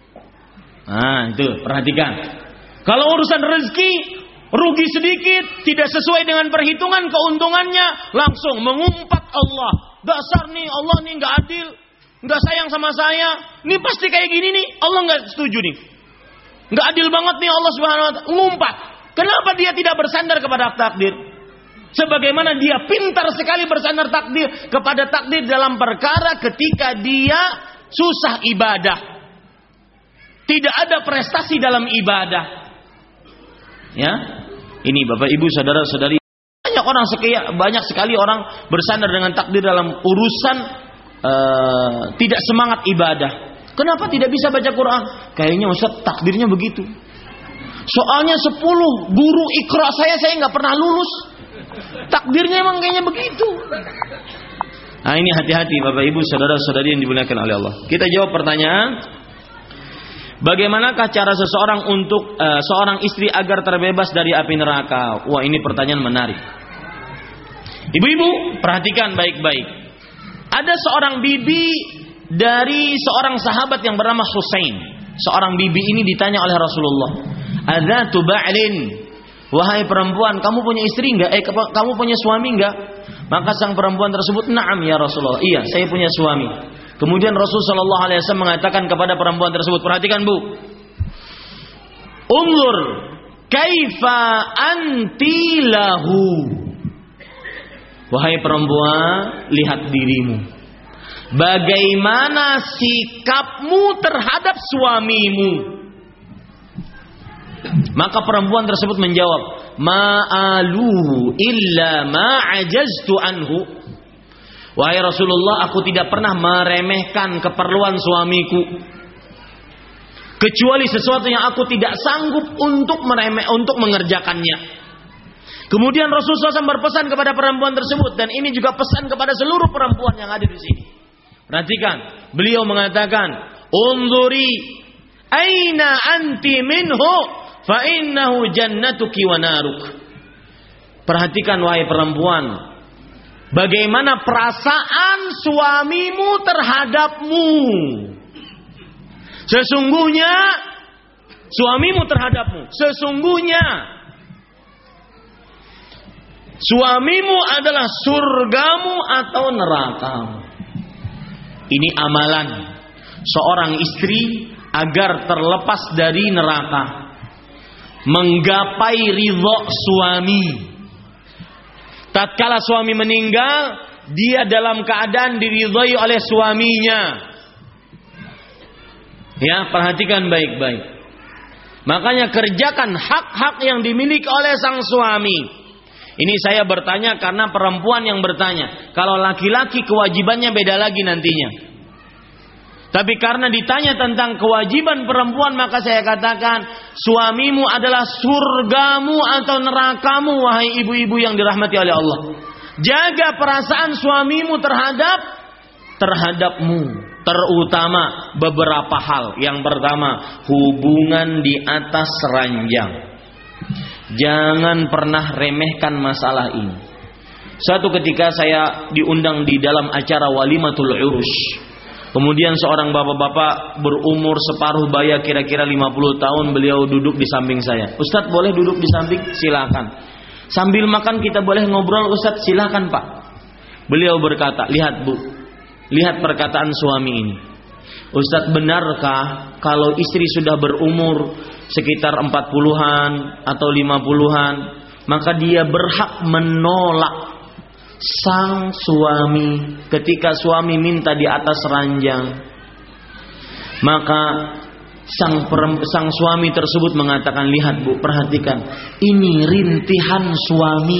Nah, itu perhatikan. Kalau urusan rezeki rugi sedikit, tidak sesuai dengan perhitungan keuntungannya, langsung mengumpat Allah. Dasar nih Allah nih nggak adil, nggak sayang sama saya. Ini pasti kayak gini nih, Allah nggak setuju nih. Nggak adil banget nih Allah Subhanahu Wa Taala. Ngumpat. Kenapa dia tidak bersandar kepada takdir? Sebagaimana dia pintar sekali bersandar takdir kepada takdir dalam perkara ketika dia susah ibadah, tidak ada prestasi dalam ibadah. Ya, ini Bapak Ibu saudara-saudari, banyak orang sekia, banyak sekali orang bersandar dengan takdir dalam urusan uh, tidak semangat ibadah. Kenapa tidak bisa baca Quran? Kayaknya Ustaz takdirnya begitu. Soalnya sepuluh guru Iqra saya saya nggak pernah lulus. Takdirnya emang kayaknya begitu. Nah ini hati-hati Bapak Ibu saudara-saudari yang dimuliakan oleh Allah. Kita jawab pertanyaan. Bagaimanakah cara seseorang untuk uh, seorang istri agar terbebas dari api neraka? Wah, ini pertanyaan menarik. Ibu-ibu, perhatikan baik-baik. Ada seorang bibi dari seorang sahabat yang bernama Husain. Seorang bibi ini ditanya oleh Rasulullah, "Adzatu ba'lin?" Wahai perempuan, kamu punya istri enggak? Eh, kamu punya suami enggak? Maka sang perempuan tersebut, "Na'am ya Rasulullah." Iya, saya punya suami. Kemudian Rasul Shallallahu Alaihi Wasallam mengatakan kepada perempuan tersebut, perhatikan Bu, Unzur kaifa anti lahu. Wahai perempuan, lihat dirimu. Bagaimana sikapmu terhadap suamimu? Maka perempuan tersebut menjawab, ma'aluhu illa ma'ajaztu anhu. Wahai Rasulullah, aku tidak pernah meremehkan keperluan suamiku, kecuali sesuatu yang aku tidak sanggup untuk meremeh, untuk mengerjakannya. Kemudian Rasulullah shallallahu alaihi wasallam berpesan kepada perempuan tersebut, dan ini juga pesan kepada seluruh perempuan yang ada di sini. Perhatikan, beliau mengatakan, "Unzuri aina anti minhu, fa innahu jannatuki wa naruk." Perhatikan wahai perempuan, bagaimana perasaan suamimu terhadapmu. Sesungguhnya suamimu terhadapmu, sesungguhnya suamimu adalah surgamu atau nerakamu. Ini amalan seorang istri agar terlepas dari neraka. menggapai ridho suami. Tatkala suami meninggal, dia dalam keadaan diridhoi oleh suaminya. Ya, perhatikan baik-baik. Makanya kerjakan hak-hak yang dimiliki oleh sang suami. Ini saya bertanya karena perempuan yang bertanya. Kalau laki-laki kewajibannya beda lagi nantinya. Tapi karena ditanya tentang kewajiban perempuan, maka saya katakan suamimu adalah surgamu atau nerakamu, wahai ibu-ibu yang dirahmati oleh Allah. Jaga perasaan suamimu terhadap terhadapmu. Terutama beberapa hal. Yang pertama, hubungan di atas ranjang. Jangan pernah remehkan masalah ini. Suatu ketika saya diundang di dalam acara walimatul urus. Kemudian seorang bapak-bapak berumur separuh baya, kira-kira lima puluh tahun, beliau duduk di samping saya. Ustadz, boleh duduk di samping? Silakan. Sambil makan kita boleh ngobrol, Ustadz? Silakan, Pak. Beliau berkata, lihat Bu, lihat perkataan suami ini. Ustadz, benarkah kalau istri sudah berumur sekitar empat puluhan atau lima puluhan, maka dia berhak menolak sang suami ketika suami minta di atas ranjang? Maka sang sang suami tersebut mengatakan, lihat Bu, perhatikan, ini rintihan suami.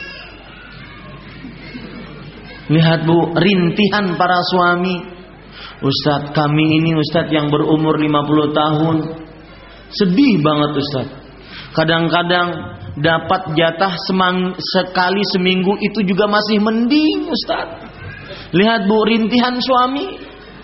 Lihat Bu, rintihan para suami. Ustadz, kami ini Ustadz yang berumur lima puluh tahun, sedih banget Ustadz. Kadang-kadang dapat jatah semang, sekali seminggu itu juga masih mending Ustadz. Lihat Bu, rintihan suami.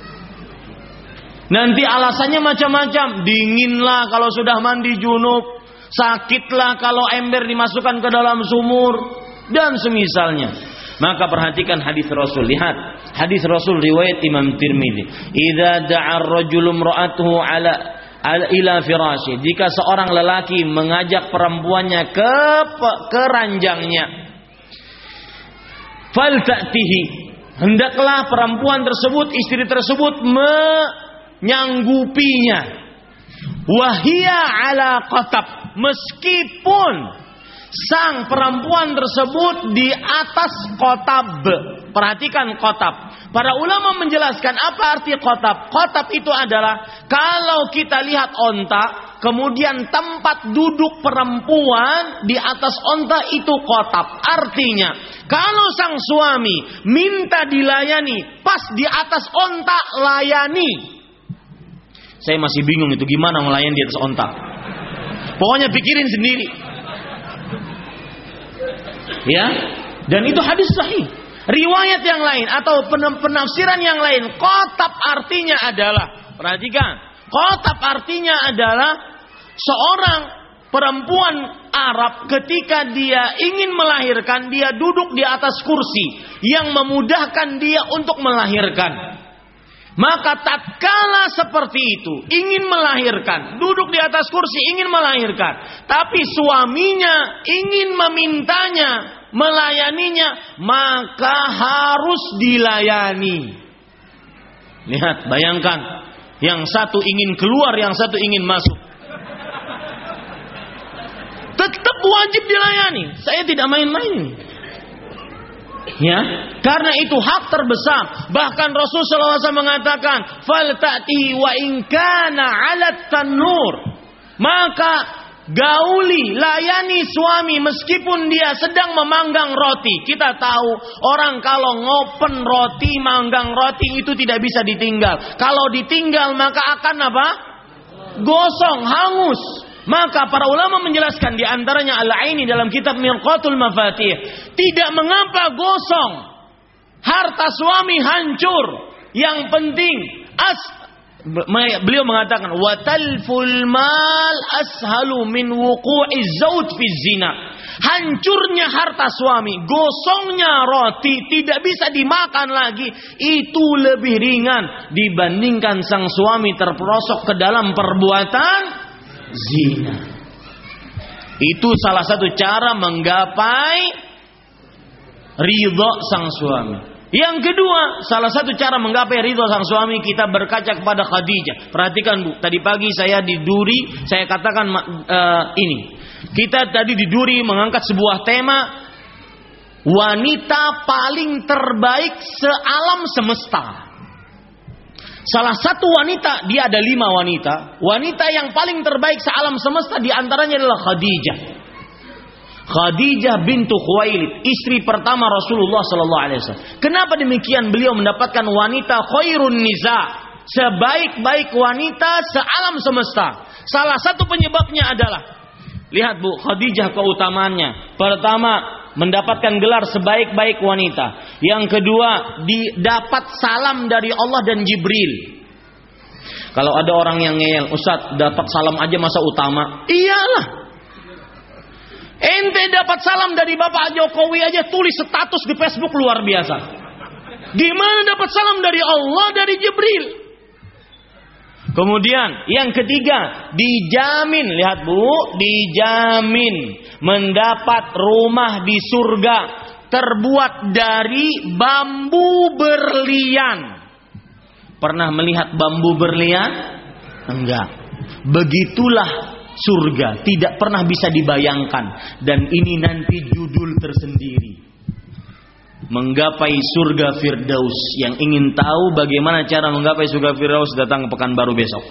Nanti alasannya macam-macam. Dinginlah kalau sudah mandi junub, sakitlah kalau ember dimasukkan ke dalam sumur, dan semisalnya. Maka perhatikan hadis Rasul. Lihat hadis Rasul riwayat Imam Tirmidzi. Idza da'a ar-rajulu imra'atuhu ala ila firasyi. Jika seorang lelaki mengajak perempuannya ke ke ranjangnya, falta'tihi, hendaklah perempuan tersebut, istri tersebut menyanggupinya. Wahia ala qatab, meskipun sang perempuan tersebut di atas kotab. Perhatikan kotab. Para ulama menjelaskan apa arti kotab. Kotab itu adalah kalau kita lihat onta, kemudian tempat duduk perempuan di atas onta itu kotab. Artinya kalau sang suami minta dilayani pas di atas onta, layani. Saya masih bingung itu gimana melayani di atas onta. Pokoknya pikirin sendiri. Ya, dan itu hadis sahih. Riwayat yang lain atau penafsiran yang lain, kotab artinya adalah, perhatikan, kotab artinya adalah seorang perempuan Arab ketika dia ingin melahirkan, dia duduk di atas kursi yang memudahkan dia untuk melahirkan. Maka tatkala seperti itu, ingin melahirkan, duduk di atas kursi ingin melahirkan, tapi suaminya ingin memintanya, melayaninya, maka harus dilayani. Lihat, bayangkan, yang satu ingin keluar, yang satu ingin masuk. Tetap wajib dilayani. Saya tidak main-main. Ya, karena itu hak terbesar. Bahkan Rasulullah shallallahu alaihi wasallam mengatakan, "Fal ta'ti wa in kana 'ala tanur." Maka gauli, layani suami meskipun dia sedang memanggang roti. Kita tahu orang kalau ngopen roti, manggang roti itu tidak bisa ditinggal. Kalau ditinggal maka akan apa? Gosong, hangus. Maka para ulama menjelaskan, di antaranya Al-Aini dalam kitab Mirqatul Mafatih, tidak mengapa gosong, harta suami hancur, yang penting as beliau mengatakan watalful mal ashalu min wuqu'iz zawj fi zina. Hancurnya harta suami, gosongnya roti, tidak bisa dimakan lagi, itu lebih ringan dibandingkan sang suami terperosok ke dalam perbuatan zina. Itu salah satu cara menggapai ridha sang suami. Yang kedua, salah satu cara menggapai ridho sang suami, kita berkaca kepada Khadijah. Perhatikan Bu, tadi pagi saya di Duri, saya katakan uh, ini. Kita tadi di Duri mengangkat sebuah tema, wanita paling terbaik sealam semesta. Salah satu wanita, dia ada lima wanita. Wanita yang paling terbaik sealam semesta diantaranya adalah Khadijah. Khadijah bintu Khuwailid, istri pertama Rasulullah sallallahu alaihi wasallam. Kenapa demikian? Beliau mendapatkan wanita khairun nisa, sebaik-baik wanita sealam semesta. Salah satu penyebabnya adalah, lihat Bu, Khadijah keutamaannya. Pertama, mendapatkan gelar sebaik-baik wanita. Yang kedua, didapat salam dari Allah dan Jibril. Kalau ada orang yang ngeyel, Ustaz, dapat salam aja masa utama? Iyalah. Ente dapat salam dari Bapak Jokowi aja, tulis status di Facebook luar biasa. Gimana dapat salam dari Allah, dari Jibril? Kemudian yang ketiga, dijamin, lihat Bu, dijamin mendapat rumah di surga terbuat dari bambu berlian. Pernah melihat bambu berlian? Enggak. Begitulah surga, tidak pernah bisa dibayangkan. Dan ini nanti judul tersendiri, menggapai surga Firdaus. Yang ingin tahu bagaimana cara menggapai surga Firdaus, datang ke Pekanbaru besok.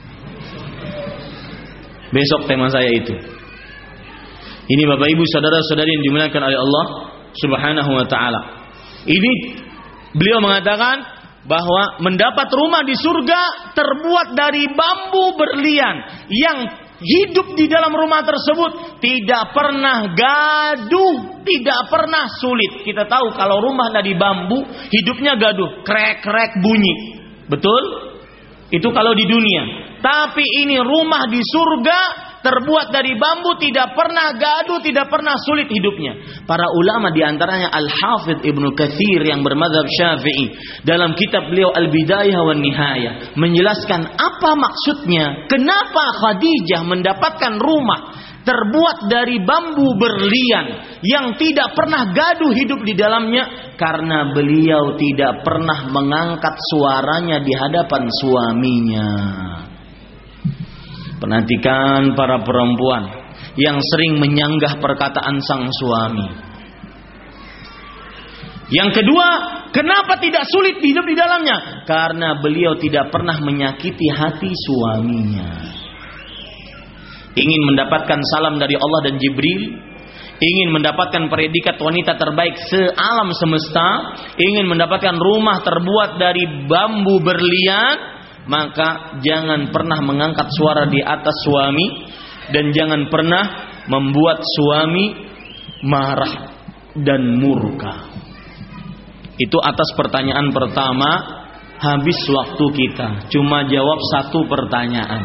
Besok tema saya itu. Ini Bapak Ibu saudara-saudari yang dimuliakan oleh Allah Subhanahu wa taala. Ini beliau mengatakan bahwa mendapat rumah di surga terbuat dari bambu berlian, yang hidup di dalam rumah tersebut tidak pernah gaduh, tidak pernah sulit. Kita tahu kalau rumah dari bambu, hidupnya gaduh, krek-krek bunyi. Betul? Itu kalau di dunia. Tapi ini rumah di surga terbuat dari bambu, tidak pernah gaduh, tidak pernah sulit hidupnya. Para ulama diantaranya Al-Hafidh Ibnu Katsir yang bermadzhab Syafi'i, dalam kitab beliau Al-Bidayah wan Nihayah menjelaskan apa maksudnya, kenapa Khadijah mendapatkan rumah terbuat dari bambu berlian yang tidak pernah gaduh hidup di dalamnya. Karena beliau tidak pernah mengangkat suaranya di hadapan suaminya. Perhatikan para perempuan yang sering menyanggah perkataan sang suami. Yang kedua, kenapa tidak sulit hidup di dalamnya? Karena beliau tidak pernah menyakiti hati suaminya. Ingin mendapatkan salam dari Allah dan Jibril, ingin mendapatkan predikat wanita terbaik sealam semesta, ingin mendapatkan rumah terbuat dari bambu berlian, maka jangan pernah mengangkat suara di atas suami, dan jangan pernah membuat suami marah dan murka. Itu atas pertanyaan pertama. Habis waktu kita, cuma jawab satu pertanyaan.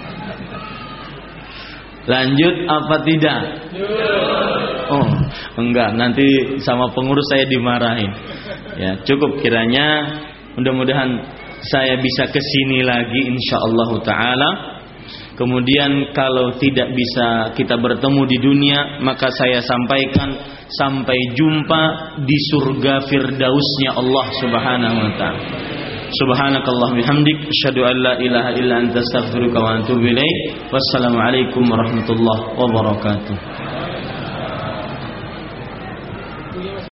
Lanjut apa tidak? Oh, enggak, nanti sama pengurus saya dimarahin. Ya, cukup kiranya. Mudah-mudahan saya bisa kesini lagi insyaallah taala. Kemudian kalau tidak bisa kita bertemu di dunia, maka saya sampaikan sampai jumpa di surga Firdausnya Allah Subhanahu wa taala. Subhanakallah bihamdik, asyhadu an la ilaha illa anta astaghfiruka wa atubu ilaik. Wassalamualaikum warahmatullahi wabarakatuh.